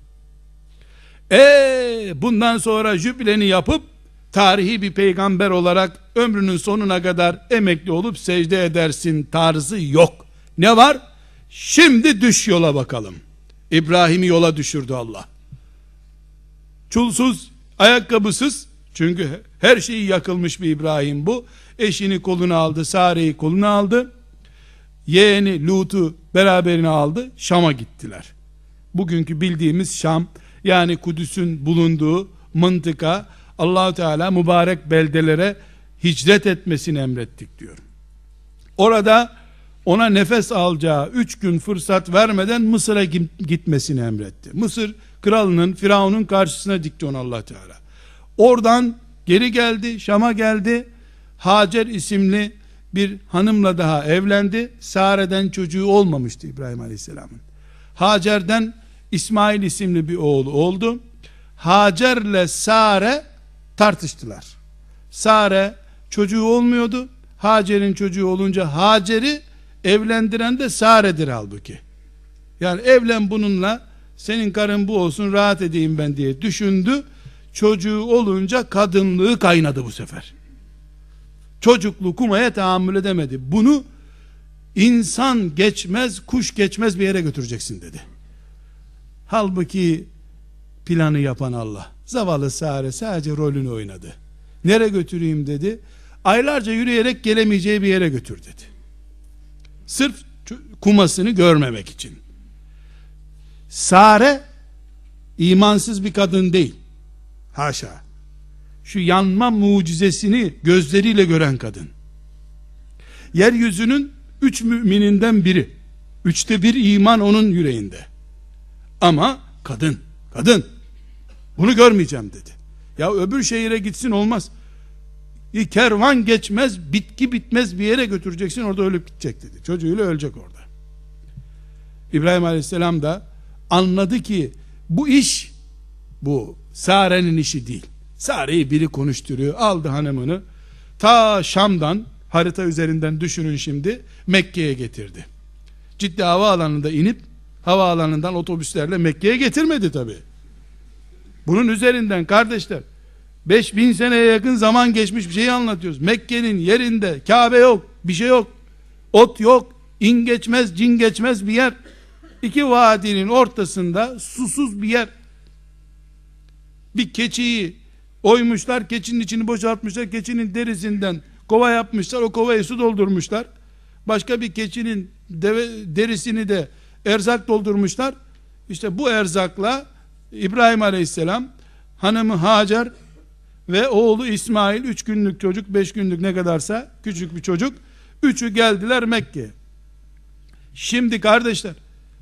Eee bundan sonra jübileni yapıp tarihi bir peygamber olarak ömrünün sonuna kadar emekli olup secde edersin tarzı yok. Ne var? Şimdi düş yola bakalım. İbrahim'i yola düşürdü Allah. Çulsuz, ayakkabısız, çünkü her şeyi yakılmış bir İbrahim bu. Eşini koluna aldı, Sare'yi koluna aldı. Yeğeni Lut'u beraberine aldı. Şam'a gittiler. Bugünkü bildiğimiz Şam, yani Kudüs'ün bulunduğu mıntıka, Allah-u Teala mübarek beldelere hicret etmesini emrettik diyor. Orada ona nefes alacağı üç gün fırsat vermeden Mısır'a gitmesini emretti. Mısır kralının, Firavun'un karşısına dikti onu Allah Teala. Oradan geri geldi, Şam'a geldi. Hacer isimli bir hanımla daha evlendi. Sare'den çocuğu olmamıştı İbrahim Aleyhisselam'ın. Hacer'den İsmail isimli bir oğlu oldu. Hacer'le Sare tartıştılar. Sare çocuğu olmuyordu. Hacer'in çocuğu olunca Hacer'i evlendiren de Sare'dir halbuki. Yani evlen bununla, senin karın bu olsun, rahat edeyim ben diye düşündü. Çocuğu olunca kadınlığı kaynadı bu sefer. Çocuklu kumaya tahammül edemedi. Bunu insan geçmez, kuş geçmez bir yere götüreceksin dedi. Halbuki planı yapan Allah. Zavallı Sare sadece rolünü oynadı. Nereye götüreyim dedi. Aylarca yürüyerek gelemeyeceği bir yere götür dedi. Sırf kumasını görmemek için. Sare imansız bir kadın değil. Haşa. Şu yanma mucizesini gözleriyle gören kadın. Yeryüzünün üç mümininden biri. Üçte bir iman onun yüreğinde. Ama kadın, kadın. Bunu görmeyeceğim dedi. Ya öbür şehire gitsin olmaz. Kervan geçmez, bitki bitmez bir yere götüreceksin, orada ölüp gidecek dedi. Çocuğuyla ölecek orada. İbrahim Aleyhisselam da anladı ki bu iş, bu Sare'nin işi değil. Sare'yi biri konuşturuyor. Aldı hanımını ta Şam'dan, harita üzerinden düşünün şimdi, Mekke'ye getirdi. Ciddi havaalanında inip havaalanından otobüslerle Mekke'ye getirmedi tabi. Bunun üzerinden kardeşler beş bin seneye yakın zaman geçmiş bir şeyi anlatıyoruz. Mekke'nin yerinde Kabe yok, bir şey yok, ot yok, in geçmez, cin geçmez bir yer. İki vadinin ortasında susuz bir yer. Bir keçiyi oymuşlar, keçinin içini boşaltmışlar, keçinin derisinden kova yapmışlar, o kovaya su doldurmuşlar. Başka bir keçinin deve, derisini de erzak doldurmuşlar. İşte bu erzakla İbrahim Aleyhisselam, hanımı Hacer ve oğlu İsmail, üç günlük çocuk, beş günlük ne kadarsa küçük bir çocuk, üçü geldiler Mekke'ye. Şimdi kardeşler,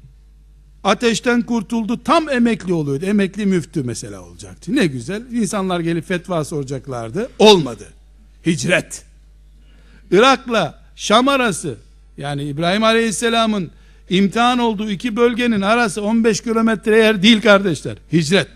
ateşten kurtuldu, tam emekli oluyordu. Emekli müftü mesela olacaktı. Ne güzel, insanlar gelip fetva soracaklardı. Olmadı. Hicret. Irak'la Şam arası, yani İbrahim Aleyhisselam'ın imtihan olduğu iki bölgenin arası on beş kilometre yer değil kardeşler. Hicret.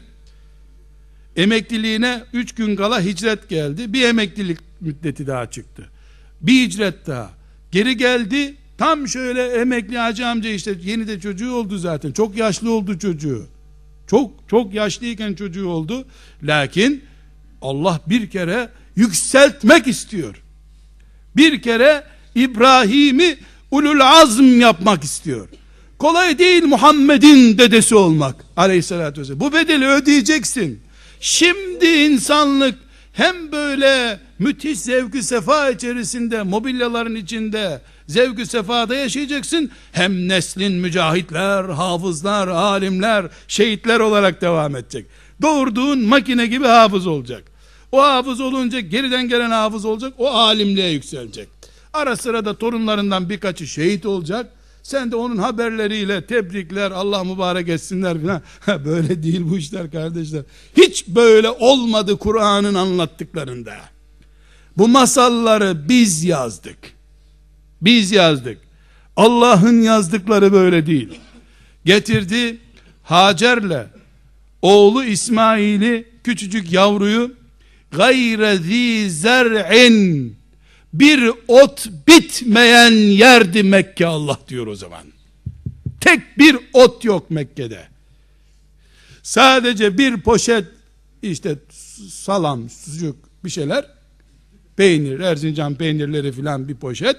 Emekliliğine üç gün kala hicret geldi. Bir emeklilik müddeti daha çıktı. Bir hicret daha. Geri geldi. Tam şöyle emekli hacı amca, işte yeni de çocuğu oldu zaten. Çok yaşlı oldu çocuğu. Çok çok yaşlıyken çocuğu oldu. Lakin Allah bir kere yükseltmek istiyor. Bir kere İbrahim'i ulul azm yapmak istiyor. Kolay değil Muhammed'in dedesi olmak aleyhissalatü vesselam. Bu bedeli ödeyeceksin. Şimdi insanlık hem böyle müthiş zevk-ü sefa içerisinde, mobilyaların içinde zevk-ü sefada yaşayacaksın, hem neslin mücahitler, hafızlar, alimler, şehitler olarak devam edecek. Doğurduğun makine gibi hafız olacak. O hafız olunca geriden gelen hafız olacak. O alimliğe yükselecek. Ara sıra da torunlarından birkaçı şehit olacak. Sen de onun haberleriyle tebrikler, Allah mübarek etsinler falan. Böyle değil bu işler kardeşler. Hiç böyle olmadı Kur'an'ın anlattıklarında. Bu masalları biz yazdık. Biz yazdık. Allah'ın yazdıkları böyle değil. Getirdi Hacer'le oğlu İsmail'i, küçücük yavruyu, gayre zî zer'in, bir ot bitmeyen yerdi Mekke, Allah diyor o zaman. Tek bir ot yok Mekke'de. Sadece bir poşet işte salam, sucuk bir şeyler, peynir, Erzincan peynirleri filan bir poşet.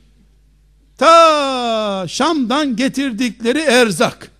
Ta Şam'dan getirdikleri erzak.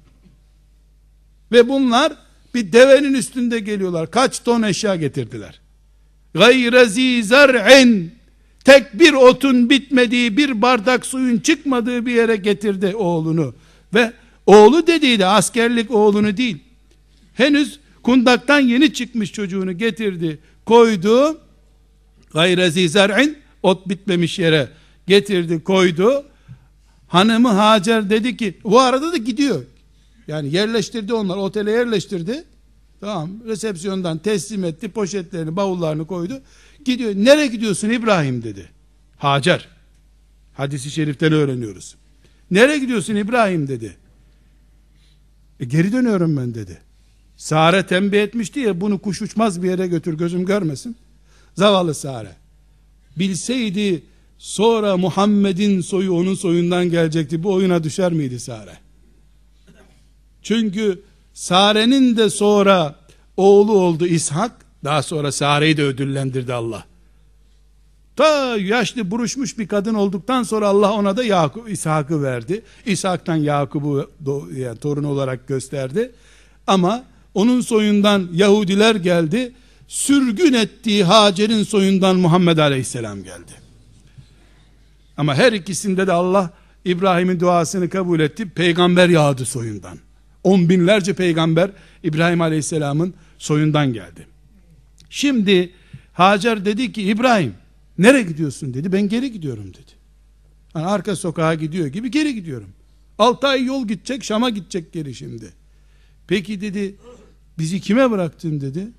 Ve bunlar bir devenin üstünde geliyorlar. Kaç ton eşya getirdiler. Gayre zî zer'in, tek bir otun bitmediği, bir bardak suyun çıkmadığı bir yere getirdi oğlunu. Ve oğlu dediği de askerlik oğlunu değil. Henüz kundaktan yeni çıkmış çocuğunu getirdi, koydu. Gayre zî zer'in, ot bitmemiş yere getirdi, koydu. Hanımı Hacer dedi ki, bu arada da gidiyor. Yani yerleştirdi onlar, otele yerleştirdi. Tamam, resepsiyondan teslim etti, poşetlerini, bavullarını koydu. Gidiyor. Nereye gidiyorsun İbrahim dedi. Hacer. Hadis-i şeriften öğreniyoruz. Nereye gidiyorsun İbrahim dedi. E, geri dönüyorum ben dedi. Sare tembih etmişti ya, bunu kuş uçmaz bir yere götür, gözüm görmesin. Zavallı Sare. Bilseydi sonra Muhammed'in soyu onun soyundan gelecekti, bu oyuna düşer miydi Sare? Çünkü Sare'nin de sonra oğlu oldu İshak. Daha sonra Sare'yi de ödüllendirdi Allah. Ta yaşlı buruşmuş bir kadın olduktan sonra Allah ona da Yakup, İshak'ı verdi. İshak'tan Yakup'u yani torun olarak gösterdi. Ama onun soyundan Yahudiler geldi. Sürgün ettiği Hacer'in soyundan Muhammed Aleyhisselam geldi. Ama her ikisinde de Allah İbrahim'in duasını kabul etti. Peygamber yağdı soyundan. On binlerce peygamber İbrahim Aleyhisselam'ın soyundan geldi. Şimdi Hacer dedi ki, İbrahim nereye gidiyorsun dedi. Ben geri gidiyorum dedi. Yani arka sokağa gidiyor gibi geri gidiyorum. Altı ay yol gidecek, Şam'a gidecek geri şimdi. Peki dedi, bizi kime bıraktın dedi.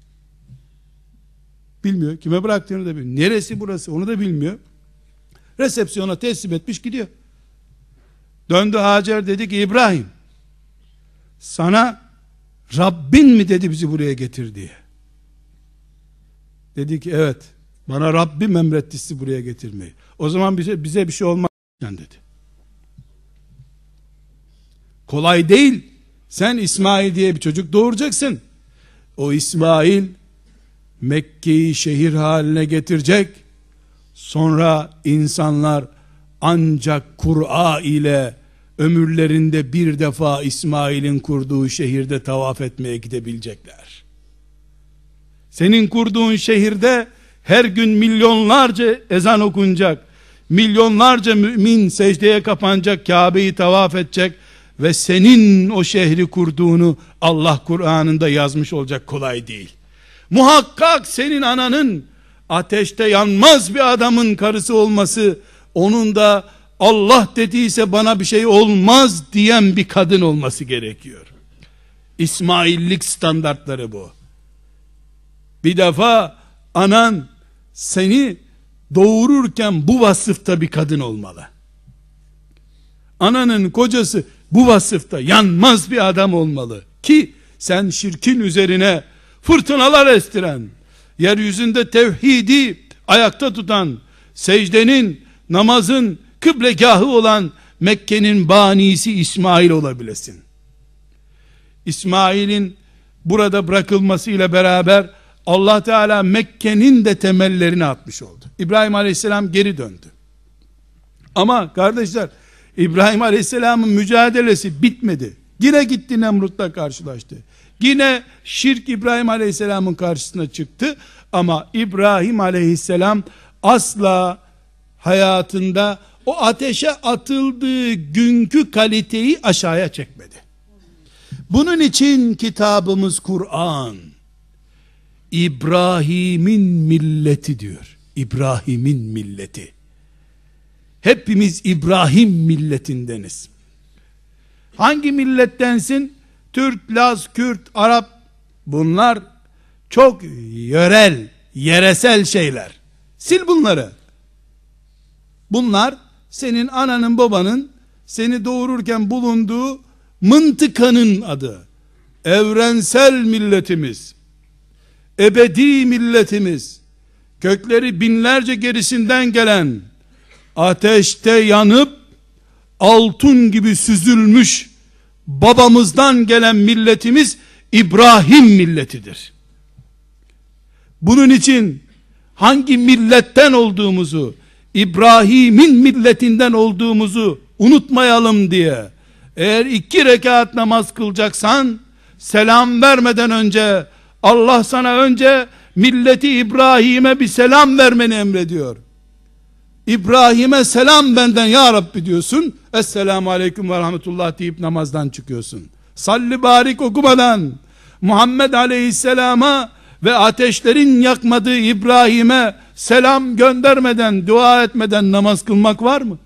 Bilmiyor. Kime bıraktığını da bilmiyor. Neresi burası onu da bilmiyor. Resepsiyona teslim etmiş gidiyor. Döndü Hacer dedi ki, İbrahim sana Rabbin mi dedi bizi buraya getir diye. Dedi ki evet, bana Rabbim emretti sizi buraya getirmeyi. O zaman bize, bize bir şey olmaz dedi. Kolay değil. Sen İsmail diye bir çocuk doğuracaksın. O İsmail Mekke'yi şehir haline getirecek. Sonra insanlar ancak Kur'a ile ömürlerinde bir defa İsmail'in kurduğu şehirde tavaf etmeye gidebilecekler. Senin kurduğun şehirde her gün milyonlarca ezan okunacak, milyonlarca mümin secdeye kapanacak, Kabe'yi tavaf edecek ve senin o şehri kurduğunu Allah Kur'an'ında yazmış olacak. Kolay değil. Muhakkak senin ananın ateşte yanmaz bir adamın karısı olması, onun da Allah dediyse bana bir şey olmaz diyen bir kadın olması gerekiyor. İsmaillik standartları bu. Bir defa anan seni doğururken bu vasıfta bir kadın olmalı. Ananın kocası bu vasıfta yanmaz bir adam olmalı ki sen şirkin üzerine fırtınalar estiren, yeryüzünde tevhidi ayakta tutan, secdenin, namazın kıblegahı olan Mekke'nin banisi İsmail olabilesin. İsmail'in burada bırakılmasıyla beraber Allah Teala Mekke'nin de temellerini atmış oldu. İbrahim Aleyhisselam geri döndü. Ama kardeşler, İbrahim Aleyhisselam'ın mücadelesi bitmedi. Yine gitti Nemrut'la karşılaştı. Yine şirk İbrahim Aleyhisselam'ın karşısına çıktı. Ama İbrahim Aleyhisselam asla hayatında o ateşe atıldığı günkü kaliteyi aşağıya çekmedi. Bunun için kitabımız Kur'an. İbrahim'in milleti diyor. İbrahim'in milleti. Hepimiz İbrahim milletindeniz. Hangi millettensin? Türk, Laz, Kürt, Arap. Bunlar çok yörel, yeresel şeyler. Sil bunları. Bunlar senin ananın babanın seni doğururken bulunduğu mıntıkanın adı. Evrensel milletimiz, ebedi milletimiz, kökleri binlerce gerisinden gelen, ateşte yanıp altın gibi süzülmüş babamızdan gelen milletimiz İbrahim milletidir. Bunun için hangi milletten olduğumuzu, İbrahim'in milletinden olduğumuzu unutmayalım diye, eğer iki rekat namaz kılacaksan, selam vermeden önce, Allah sana önce milleti İbrahim'e bir selam vermeni emrediyor. İbrahim'e selam benden ya Rabbi diyorsun, Esselamu Aleyküm ve Rahmetullah deyip namazdan çıkıyorsun. Salli barik okumadan, Muhammed Aleyhisselam'a ve ateşlerin yakmadığı İbrahim'e selam göndermeden, dua etmeden namaz kılmak var mı?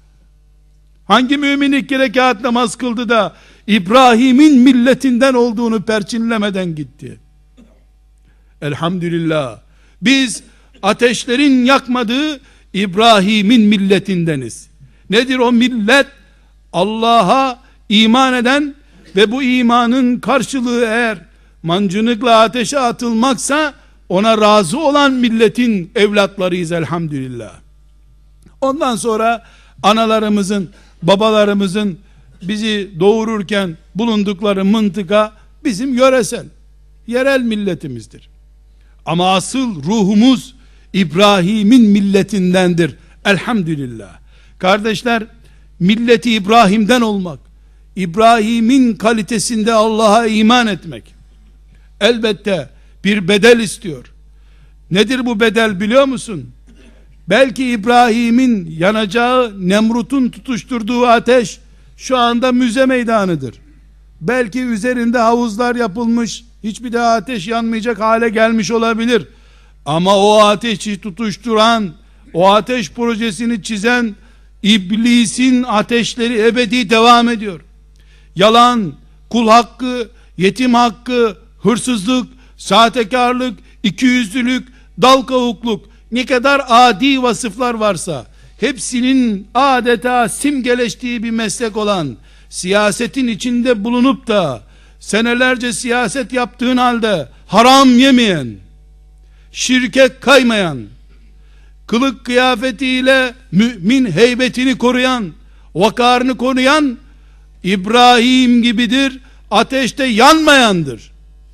Hangi mümin iki rekat namaz kıldı da İbrahim'in milletinden olduğunu perçinlemeden gitti? Elhamdülillah, biz ateşlerin yakmadığı İbrahim'in milletindeniz. Nedir o millet? Allah'a iman eden ve bu imanın karşılığı eğer mancınıkla ateşe atılmaksa, ona razı olan milletin evlatlarıyız elhamdülillah. Ondan sonra analarımızın, babalarımızın bizi doğururken bulundukları mıntıka bizim yöresel, yerel milletimizdir. Ama asıl ruhumuz İbrahim'in milletindendir elhamdülillah. Kardeşler, milleti İbrahim'den olmak, İbrahim'in kalitesinde Allah'a iman etmek elbette bir bedel istiyor. Nedir bu bedel biliyor musun? Belki İbrahim'in yanacağı, Nemrut'un tutuşturduğu ateş şu anda müze meydanıdır. Belki üzerinde havuzlar yapılmış, hiçbir daha ateş yanmayacak hale gelmiş olabilir. Ama o ateşi tutuşturan, o ateş projesini çizen İblisin ateşleri ebedi devam ediyor. Yalan, kul hakkı, yetim hakkı, hırsızlık, sahtekarlık, ikiyüzlülük, dal kavukluk, ne kadar adi vasıflar varsa hepsinin adeta simgeleştiği bir meslek olan siyasetin içinde bulunup da senelerce siyaset yaptığın halde haram yemeyen, şirke kaymayan, kılık kıyafetiyle mümin heybetini koruyan, vakarını koruyan İbrahim gibidir, ateşte yanmayandır.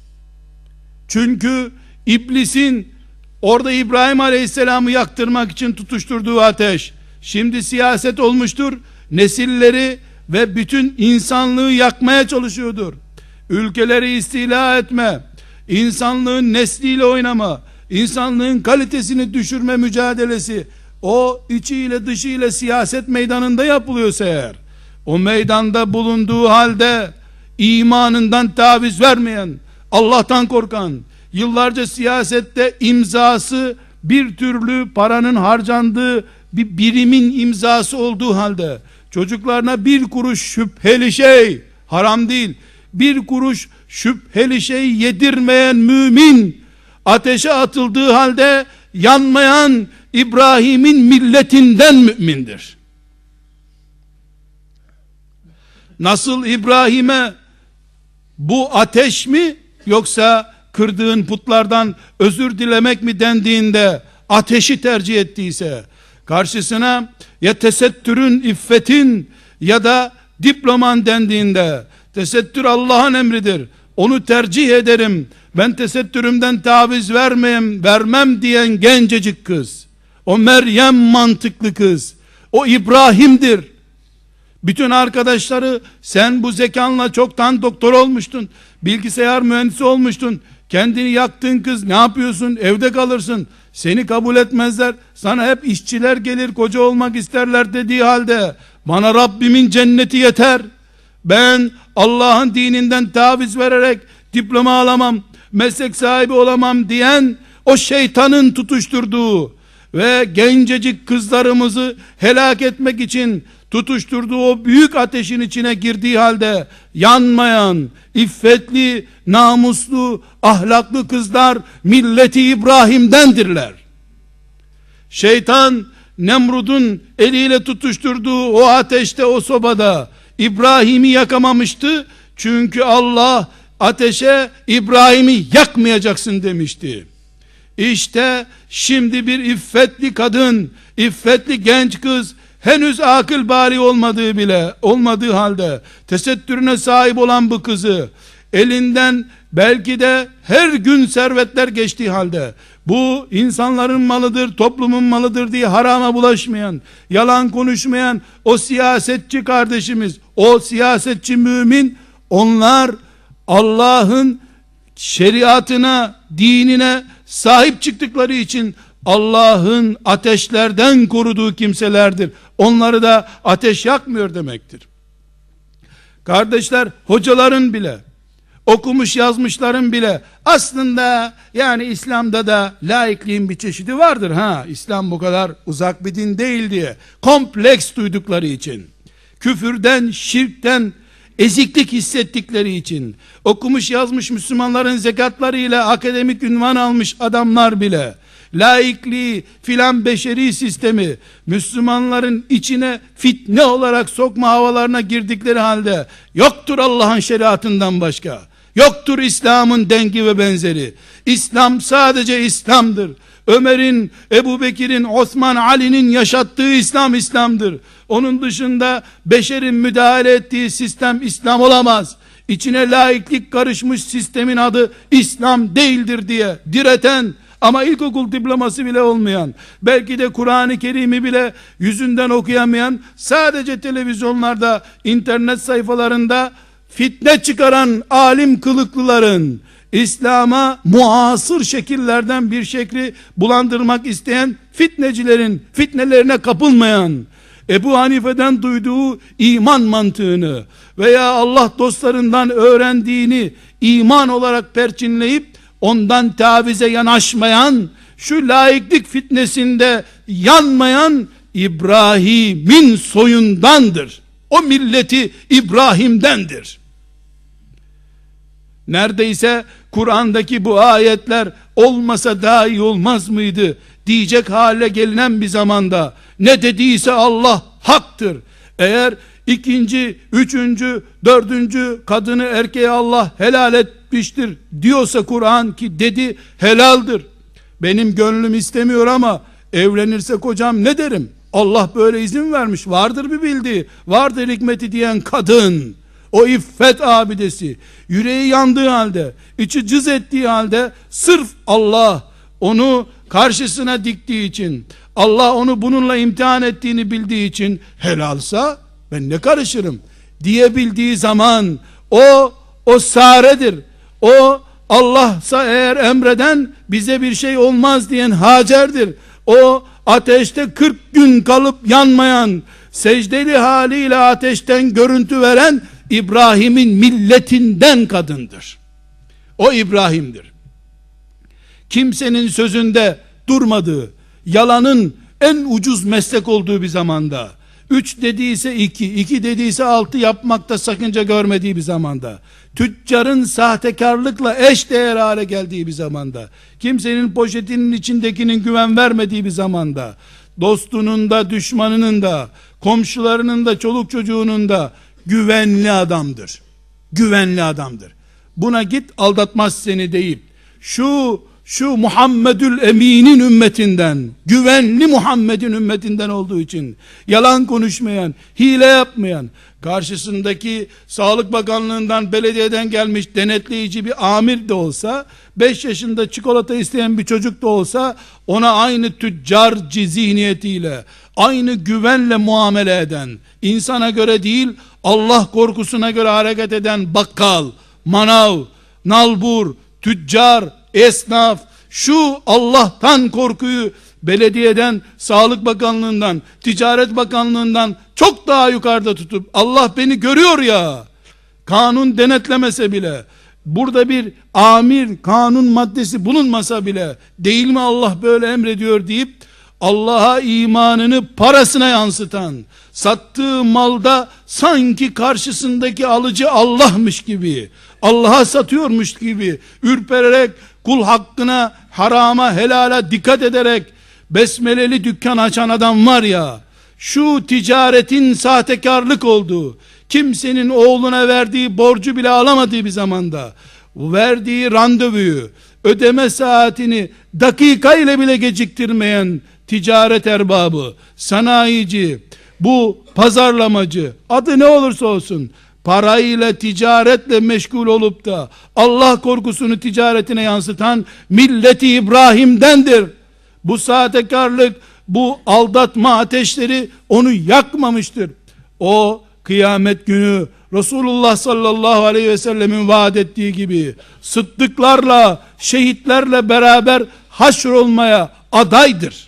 Çünkü iblisin orada İbrahim Aleyhisselam'ı yaktırmak için tutuşturduğu ateş şimdi siyaset olmuştur, nesilleri ve bütün insanlığı yakmaya çalışıyordur. Ülkeleri istila etme, insanlığın nesliyle oynama, insanlığın kalitesini düşürme mücadelesi o içiyle dışıyla siyaset meydanında yapılıyorsa eğer, o meydanda bulunduğu halde imanından taviz vermeyen, Allah'tan korkan, yıllarca siyasette imzası bir türlü paranın harcandığı bir birimin imzası olduğu halde çocuklarına bir kuruş şüpheli şey, haram değil, bir kuruş şüpheli şey yedirmeyen mümin ateşe atıldığı halde yanmayan İbrahim'in milletinden mümindir. Nasıl İbrahim'e bu ateş mi yoksa kırdığın putlardan özür dilemek mi dendiğinde ateşi tercih ettiyse, karşısına ya tesettürün, iffetin ya da diploman dendiğinde, tesettür Allah'ın emridir, onu tercih ederim, ben tesettürümden taviz vermem, vermem diyen gencecik kız, o Meryem mantıklı kız, o İbrahim'dir. Bütün arkadaşları, sen bu zekanla çoktan doktor olmuştun, bilgisayar mühendisi olmuştun, kendini yaktın kız, ne yapıyorsun, evde kalırsın, seni kabul etmezler, sana hep işçiler gelir, koca olmak isterler dediği halde, bana Rabbimin cenneti yeter, Ben Allah'ın dininden taviz vererek diploma alamam, meslek sahibi olamam diyen o şeytanın tutuşturduğu ve gencecik kızlarımızı helak etmek için tutuşturduğu o büyük ateşin içine girdiği halde yanmayan, iffetli, namuslu, ahlaklı kızlar milleti İbrahim'dendirler. Şeytan Nemrud'un eliyle tutuşturduğu o ateşte, o sobada İbrahim'i yakamamıştı. Çünkü Allah ateşe İbrahim'i yakmayacaksın demişti. İşte şimdi bir iffetli kadın, iffetli genç kız, henüz akıl bali olmadığı bile olmadığı halde tesettürüne sahip olan bu kızı elinden belki de her gün servetler geçtiği halde bu insanların malıdır, toplumun malıdır diye harama bulaşmayan, yalan konuşmayan o siyasetçi kardeşimiz, o siyasetçi mümin, onlar Allah'ın şeriatına, dinine sahip çıktıkları için Allah'ın ateşlerden koruduğu kimselerdir. Onları da ateş yakmıyor demektir. Kardeşler, hocaların bile, okumuş yazmışların bile aslında yani İslam'da da laikliğin bir çeşidi vardır ha, İslam bu kadar uzak bir din değil diye kompleks duydukları için, küfürden, şirkten eziklik hissettikleri için, okumuş yazmış Müslümanların zekatlarıyla akademik ünvan almış adamlar bile laikliği filan beşeri sistemi Müslümanların içine fitne olarak sokma havalarına girdikleri halde yoktur Allah'ın şeriatından başka, yoktur İslam'ın dengi ve benzeri, İslam sadece İslam'dır, Ömer'in, Ebu Bekir'in, Osman, Ali'nin yaşattığı İslam İslam'dır, onun dışında beşerin müdahale ettiği sistem İslam olamaz, İçine laiklik karışmış sistemin adı İslam değildir diye direten ama ilkokul diploması bile olmayan, belki de Kur'an-ı Kerim'i bile yüzünden okuyamayan, sadece televizyonlarda, internet sayfalarında fitne çıkaran alim kılıklıların, İslam'a muasır şekillerden bir şekli bulandırmak isteyen fitnecilerin fitnelerine kapılmayan, Ebu Hanife'den duyduğu iman mantığını veya Allah dostlarından öğrendiğini iman olarak perçinleyip ondan tavize yanaşmayan, şu laiklik fitnesinde yanmayan İbrahim'in soyundandır. O milleti İbrahim'dendir. Neredeyse Kur'an'daki bu ayetler olmasa daha iyi olmaz mıydı diyecek hale gelinen bir zamanda, ne dediyse Allah haktır. Eğer ikinci, üçüncü, dördüncü kadını erkeğe Allah helal etmiştir diyorsa Kur'an, ki dedi helaldir, benim gönlüm istemiyor ama evlenirse kocam ne derim? Allah böyle izin vermiş, vardır bir bildiği, vardır hikmeti diyen kadın, o iffet abidesi, yüreği yandığı halde, içi cız ettiği halde, sırf Allah onu karşısına diktiği için, Allah onu bununla imtihan ettiğini bildiği için, helalsa ben ne karışırım diyebildiği zaman, o o saredir. O Allah'sa eğer emreden bize bir şey olmaz diyen Hacer'dir. O ateşte kırk gün kalıp yanmayan, secdeli haliyle ateşten görüntü veren İbrahim'in milletinden kadındır. O İbrahim'dir. Kimsenin sözünde durmadığı, yalanın en ucuz meslek olduğu bir zamanda, üç dediyse iki, iki dediyse altı yapmakta sakınca görmediği bir zamanda, tüccarın sahtekarlıkla eş değer hale geldiği bir zamanda, kimsenin poşetinin içindekinin güven vermediği bir zamanda, dostunun da düşmanının da, komşularının da çoluk çocuğunun da güvenli adamdır. Güvenli adamdır. Buna git aldatmaz seni deyip, şu şu Muhammedül Emin'in ümmetinden, güvenli Muhammed'in ümmetinden olduğu için, yalan konuşmayan, hile yapmayan, karşısındaki Sağlık Bakanlığından, belediyeden gelmiş denetleyici bir amir de olsa, beş yaşında çikolata isteyen bir çocuk da olsa, ona aynı tüccarcı zihniyetiyle, aynı güvenle muamele eden, insana göre değil, Allah korkusuna göre hareket eden bakkal, manav, nalbur, tüccar, esnaf, şu Allah'tan korkuyu belediyeden, Sağlık Bakanlığından, Ticaret Bakanlığından çok daha yukarıda tutup, Allah beni görüyor ya, kanun denetlemese bile, burada bir amir kanun maddesi bulunmasa bile, değil mi Allah böyle emrediyor deyip Allah'a imanını parasına yansıtan, sattığı malda sanki karşısındaki alıcı Allah'mış gibi, Allah'a satıyormuş gibi ürpererek, kul hakkına, harama, helala dikkat ederek besmeleli dükkan açan adam var ya, şu ticaretin sahtekarlık olduğu, kimsenin oğluna verdiği borcu bile alamadığı bir zamanda, verdiği randevuyu, ödeme saatini dakika ile bile geciktirmeyen ticaret erbabı, sanayici, bu pazarlamacı, adı ne olursa olsun, parayla, ticaretle meşgul olup da Allah korkusunu ticaretine yansıtan milleti İbrahim'dendir. Bu sahtekarlık, bu aldatma ateşleri onu yakmamıştır. O kıyamet günü Resulullah sallallahu aleyhi ve sellemin vaat ettiği gibi sıddıklarla, şehitlerle beraber haşrolmaya adaydır.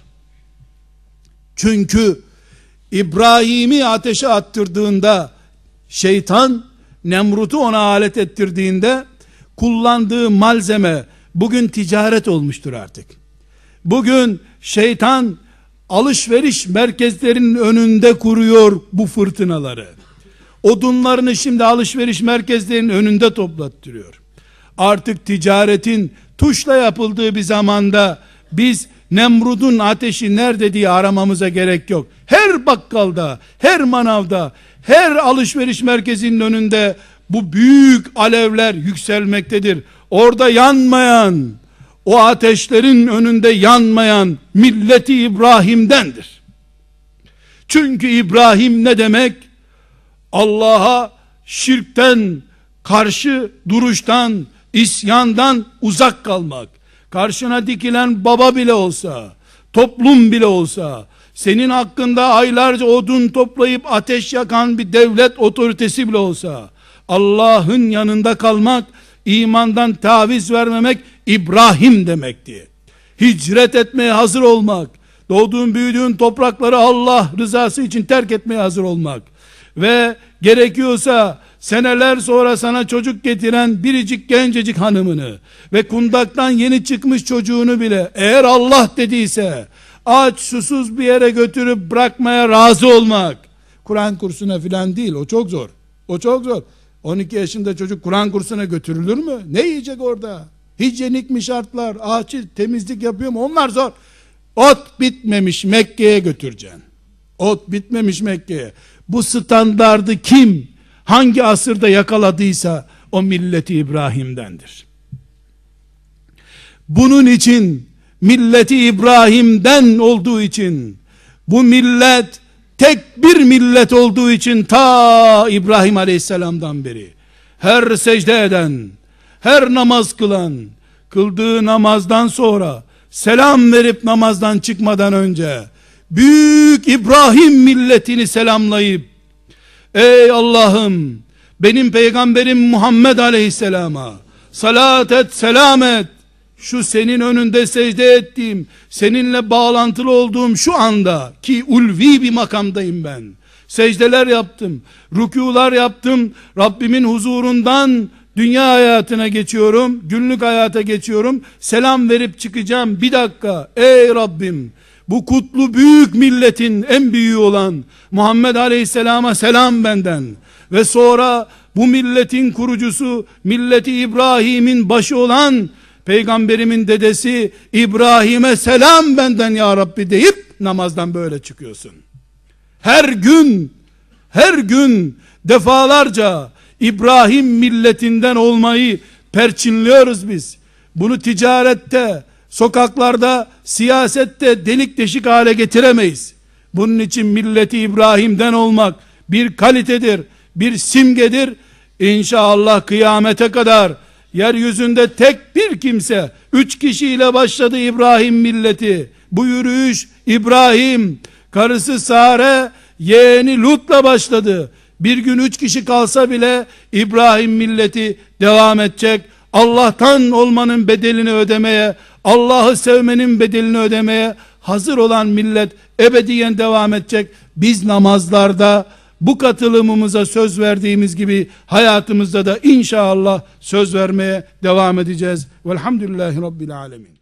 Çünkü İbrahim'i ateşe attırdığında, şeytan Nemrut'u ona alet ettirdiğinde, kullandığı malzeme bugün ticaret olmuştur artık. Bugün şeytan alışveriş merkezlerinin önünde kuruyor bu fırtınaları. Odunlarını şimdi alışveriş merkezlerinin önünde toplattırıyor. Artık ticaretin tuşla yapıldığı bir zamanda biz Nemrut'un ateşi nerede diye aramamıza gerek yok. Her bakkalda, her manavda, her alışveriş merkezinin önünde bu büyük alevler yükselmektedir. Orada yanmayan, o ateşlerin önünde yanmayan milleti İbrahim'dendir. Çünkü İbrahim ne demek? Allah'a şirkten, karşı duruştan, isyandan uzak kalmak. Karşına dikilen baba bile olsa, toplum bile olsa, senin hakkında aylarca odun toplayıp ateş yakan bir devlet otoritesi bile olsa, Allah'ın yanında kalmak, imandan taviz vermemek İbrahim demekti. Hicret etmeye hazır olmak, doğduğun büyüdüğün toprakları Allah rızası için terk etmeye hazır olmak ve gerekiyorsa seneler sonra sana çocuk getiren biricik gencecik hanımını ve kundaktan yeni çıkmış çocuğunu bile eğer Allah dediyse aç susuz bir yere götürüp bırakmaya razı olmak. Kur'an kursuna filan değil, o çok zor. O çok zor. on iki yaşında çocuk Kur'an kursuna götürülür mü? Ne yiyecek orada? Hijyenik mi şartlar? Ahçı temizlik yapıyor mu? Onlar zor. Ot bitmemiş Mekke'ye götüreceksin. Ot bitmemiş Mekke'ye. Bu standardı kim, hangi asırda yakaladıysa o milleti İbrahim'dendir. Bunun için, milleti İbrahim'den olduğu için, bu millet tek bir millet olduğu için ta İbrahim Aleyhisselam'dan beri her secde eden, her namaz kılan, kıldığı namazdan sonra selam verip namazdan çıkmadan önce büyük İbrahim milletini selamlayıp ey Allah'ım benim peygamberim Muhammed Aleyhisselam'a salat et, selam et, şu senin önünde secde ettiğim, seninle bağlantılı olduğum şu anda ki ulvi bir makamdayım ben, secdeler yaptım, rükûlar yaptım, Rabbimin huzurundan dünya hayatına geçiyorum, günlük hayata geçiyorum, selam verip çıkacağım, bir dakika ey Rabbim, bu kutlu büyük milletin en büyüğü olan Muhammed Aleyhisselam'a selam benden ve sonra bu milletin kurucusu, milleti İbrahim'in başı olan peygamberimin dedesi İbrahim'e selam benden ya Rabbi deyip namazdan böyle çıkıyorsun. Her gün, her gün defalarca İbrahim milletinden olmayı perçinliyoruz biz. Bunu ticarette, sokaklarda, siyasette delik deşik hale getiremeyiz. Bunun için milleti İbrahim'den olmak bir kalitedir, bir simgedir. İnşallah kıyamete kadar yeryüzünde tek bir kimse, üç kişiyle başladı İbrahim milleti. Bu yürüyüş İbrahim, karısı Sare, yeğeni Lut'la başladı. Bir gün üç kişi kalsa bile İbrahim milleti devam edecek. Allah'tan olmanın bedelini ödemeye, Allah'ı sevmenin bedelini ödemeye hazır olan millet ebediyen devam edecek. Biz namazlarda bu katılımımıza söz verdiğimiz gibi hayatımızda da inşallah söz vermeye devam edeceğiz. Velhamdülillahi Rabbil Alemin.